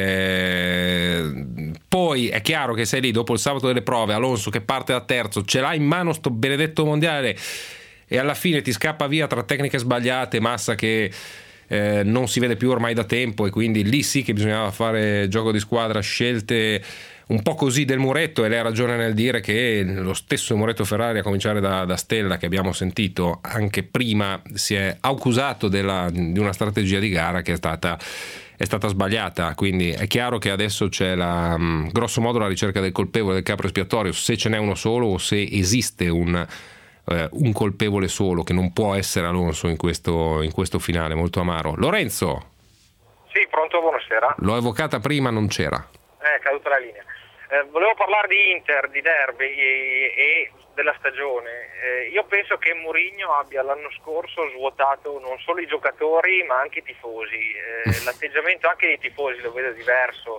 Poi è chiaro che sei lì dopo il sabato delle prove, Alonso che parte da terzo, ce l'ha in mano sto benedetto mondiale e alla fine ti scappa via tra tecniche sbagliate, Massa che non si vede più ormai da tempo, e quindi lì sì che bisognava fare gioco di squadra, scelte un po' così del muretto, e lei ha ragione nel dire che lo stesso muretto Ferrari, a cominciare da Stella, che abbiamo sentito anche prima, si è accusato di una strategia di gara che è stata sbagliata. Quindi è chiaro che adesso c'è grosso modo la ricerca del colpevole, del capro espiatorio, se ce n'è uno solo o se esiste un colpevole solo, che non può essere Alonso in questo finale molto amaro. Lorenzo? Sì, pronto, buonasera. L'ho evocata prima, non c'era. È caduta la linea. Volevo parlare di Inter, di derby e della stagione. Io penso che Mourinho abbia l'anno scorso svuotato non solo i giocatori ma anche i tifosi. L'atteggiamento anche dei tifosi lo vedo diverso.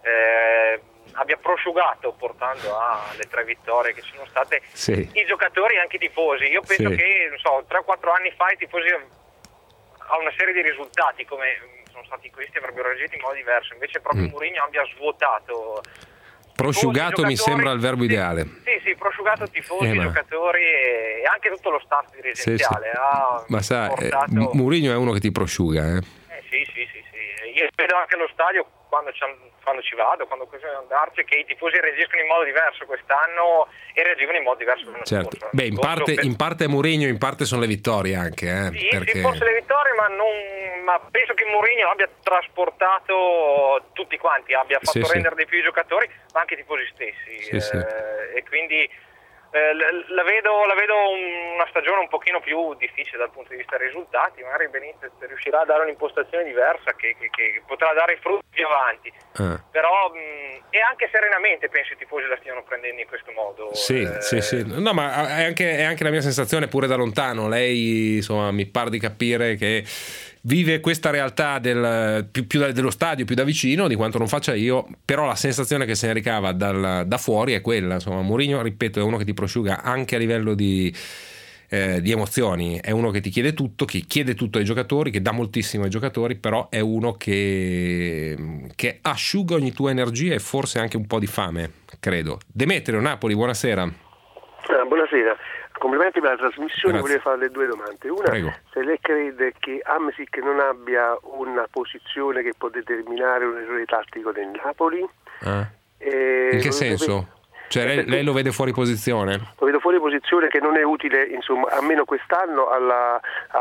Abbia prosciugato, portando alle 3 vittorie che ci sono state, i giocatori e anche i tifosi. Io penso che 3 o 4 anni fa i tifosi a una serie di risultati come sono stati questi avrebbero reagito in modo diverso, invece proprio Mourinho abbia svuotato. Prosciugato mi sembra il verbo ideale. Sì, prosciugato tifosi, giocatori e anche tutto lo staff dirigenziale. Ma sa, Mourinho è uno che ti prosciuga, Sì. Io vedo anche allo stadio quando ci vado, quando bisogna andarci, che i tifosi reagiscono in modo diverso quest'anno e reagivano in modo diverso l'anno scorso. Beh, in parte è Mourinho, in parte sono le vittorie anche. Sì, perché... forse le vittorie, ma penso che Mourinho abbia trasportato tutti quanti, abbia fatto rendere di più i giocatori, ma anche i tifosi stessi. E quindi la vedo una stagione un pochino più difficile dal punto di vista dei risultati. Magari Benitez riuscirà a dare un'impostazione diversa che potrà dare frutti più avanti, però e anche serenamente penso i tifosi la stiano prendendo in questo modo. Sì. No, ma è anche la mia sensazione pure da lontano. Lei insomma mi pare di capire che vive questa realtà dello stadio più da vicino di quanto non faccia io, però la sensazione che se ne ricava da fuori è quella. Insomma, Mourinho, ripeto, è uno che ti prosciuga anche a livello di emozioni, è uno che ti chiede tutto, che chiede tutto ai giocatori, che dà moltissimo ai giocatori, però è uno che asciuga ogni tua energia e forse anche un po' di fame, credo. Demetrio, Napoli, buonasera. Buonasera, complimenti per la trasmissione. Grazie. Volevo farle due domande. Una, Prego. se lei crede che Hamsik non abbia una posizione che può determinare un errore tattico del Napoli. In che senso? Cioè lei lo vede fuori posizione? Lo vedo fuori posizione, che non è utile, insomma, almeno quest'anno alla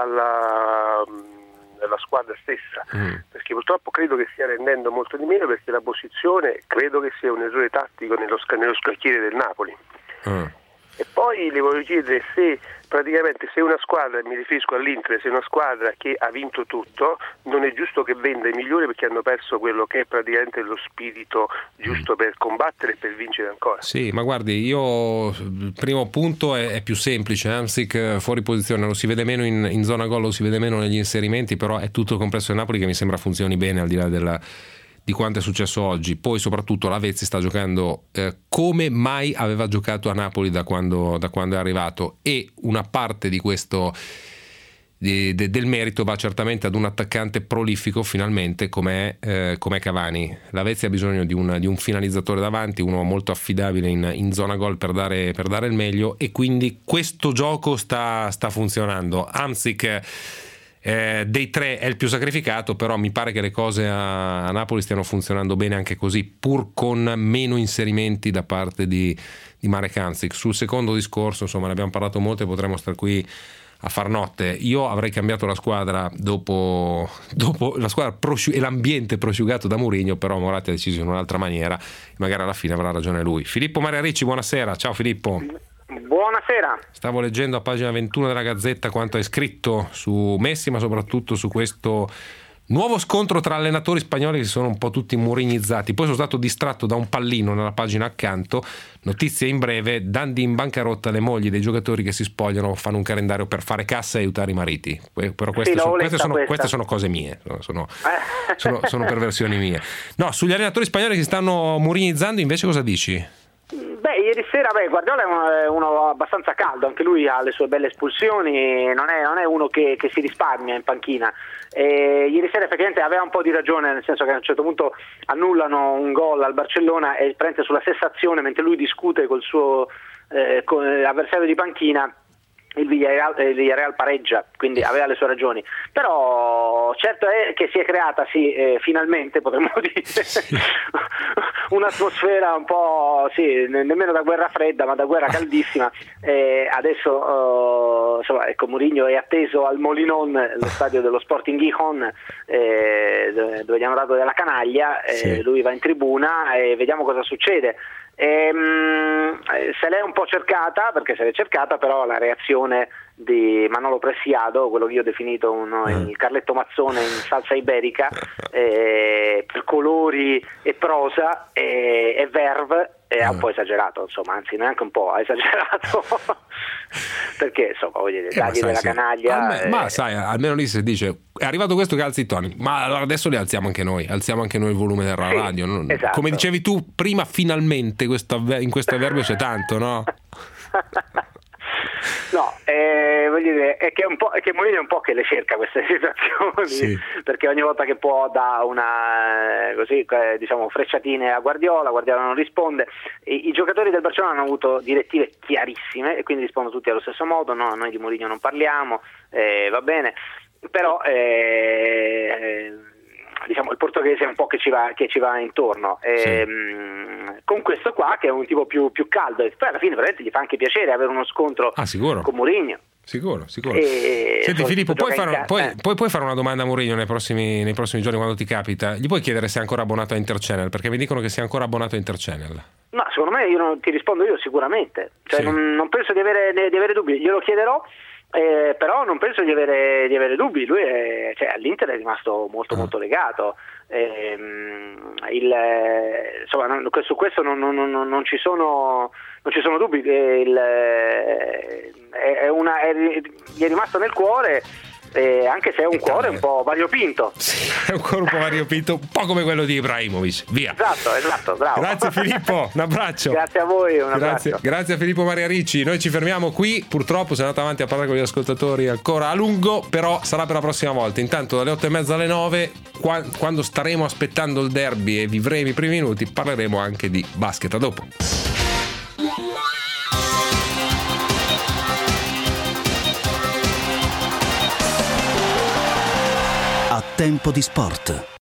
squadra stessa, perché purtroppo credo che stia rendendo molto di meno, perché la posizione credo che sia un errore tattico nello scacchiere del Napoli. E poi le voglio chiedere se praticamente se una squadra, mi riferisco all'Inter, se una squadra che ha vinto tutto, non è giusto che venda i migliori, perché hanno perso quello che è praticamente lo spirito giusto per combattere e per vincere ancora. Sì, ma guardi, il primo punto è più semplice. Hamsik fuori posizione, lo si vede meno in zona gol, lo si vede meno negli inserimenti, però è tutto complesso in Napoli che mi sembra funzioni bene, al di là di quanto è successo oggi. Poi soprattutto Lavezzi sta giocando come mai aveva giocato a Napoli da quando è arrivato, e una parte di questo del merito va certamente ad un attaccante prolifico finalmente come Cavani. Lavezzi ha bisogno di un finalizzatore davanti, uno molto affidabile in zona gol per dare il meglio, e quindi questo gioco sta funzionando. Hamsik dei tre è il più sacrificato, però mi pare che le cose a Napoli stiano funzionando bene anche così, pur con meno inserimenti da parte di Marek Hamsik. Sul secondo discorso, insomma, ne abbiamo parlato molto e potremmo stare qui a far notte. Io avrei cambiato la squadra dopo la squadra e l'ambiente prosciugato da Mourinho, però Moratti ha deciso in un'altra maniera e magari alla fine avrà ragione lui. Filippo Maria Ricci, buonasera. Ciao Filippo. Buonasera. Stavo leggendo a pagina 21 della Gazzetta quanto hai scritto su Messi, ma soprattutto su questo nuovo scontro tra allenatori spagnoli che sono un po' tutti murignizzati. Poi sono stato distratto da un pallino nella pagina accanto. Notizia in breve: Dundee in bancarotta, le mogli dei giocatori che si spogliano fanno un calendario per fare cassa e aiutare i mariti. Però queste sono cose mie, sono perversioni mie. No, sugli allenatori spagnoli che si stanno murignizzando invece cosa dici? Beh, ieri sera Guardiola è uno abbastanza caldo, anche lui ha le sue belle espulsioni, non è uno che si risparmia in panchina. Ieri sera effettivamente aveva un po' di ragione, nel senso che a un certo punto annullano un gol al Barcellona e prende sulla stessa azione, mentre lui discute col suo avversario di panchina, il Villarreal pareggia, quindi aveva le sue ragioni. Però certo è che si è creata finalmente, potremmo dire, un'atmosfera un po' nemmeno da guerra fredda, ma da guerra caldissima. Adesso insomma, ecco, Mourinho è atteso al Molinón, lo stadio dello Sporting Gijón, dove gli hanno dato della canaglia. Lui va in tribuna e vediamo cosa succede. Se l'è un po' cercata, perché se l'è cercata, però la reazione di Manolo Pressiado, quello che io ho definito il Carletto Mazzone in salsa iberica, per colori e prosa e verve, è un po' esagerato, insomma, anzi neanche un po', ha esagerato perché insomma, voglio dire, dagli della canaglia. Ma sai, almeno lì si dice è arrivato questo che alzi i toni, ma allora adesso li alziamo anche noi il volume del radio, no? Esatto. Come dicevi tu prima, finalmente in questo avverbio c'è tanto, no? No, voglio dire, è che Mourinho è un po' che le cerca queste situazioni, perché ogni volta che può dà una frecciatine a Guardiola non risponde. I giocatori del Barcellona hanno avuto direttive chiarissime e quindi rispondono tutti allo stesso modo: no, noi di Mourinho non parliamo, va bene, però il portoghese è un po' che ci va intorno, con questo qua che è un tipo più caldo, e poi alla fine veramente gli fa anche piacere avere uno scontro con Mourinho. Sicuro. Senti Filippo, puoi fare una domanda a Mourinho nei prossimi giorni quando ti capita? Gli puoi chiedere se è ancora abbonato a Interchannel, perché mi dicono che sia ancora abbonato a Interchannel. No, secondo me ti rispondo io sicuramente, non penso di avere dubbi, glielo chiederò. Però non penso di avere dubbi. Lui all'Inter è rimasto molto legato. Su questo non ci sono dubbi. Gli è rimasto nel cuore. anche se è un cuore un po' variopinto. Sì, è un cuore un po' variopinto, un po' come quello di Ibrahimovic. Via. Esatto, bravo. Grazie Filippo, un abbraccio. Grazie a voi, un abbraccio. Grazie a Filippo Maria Ricci. Noi ci fermiamo qui, purtroppo siamo andati avanti a parlare con gli ascoltatori ancora a lungo, però sarà per la prossima volta. Intanto dalle 8:30 alle 9, quando staremo aspettando il derby e vivremo i primi minuti, parleremo anche di basket. A dopo. A tempo di sport.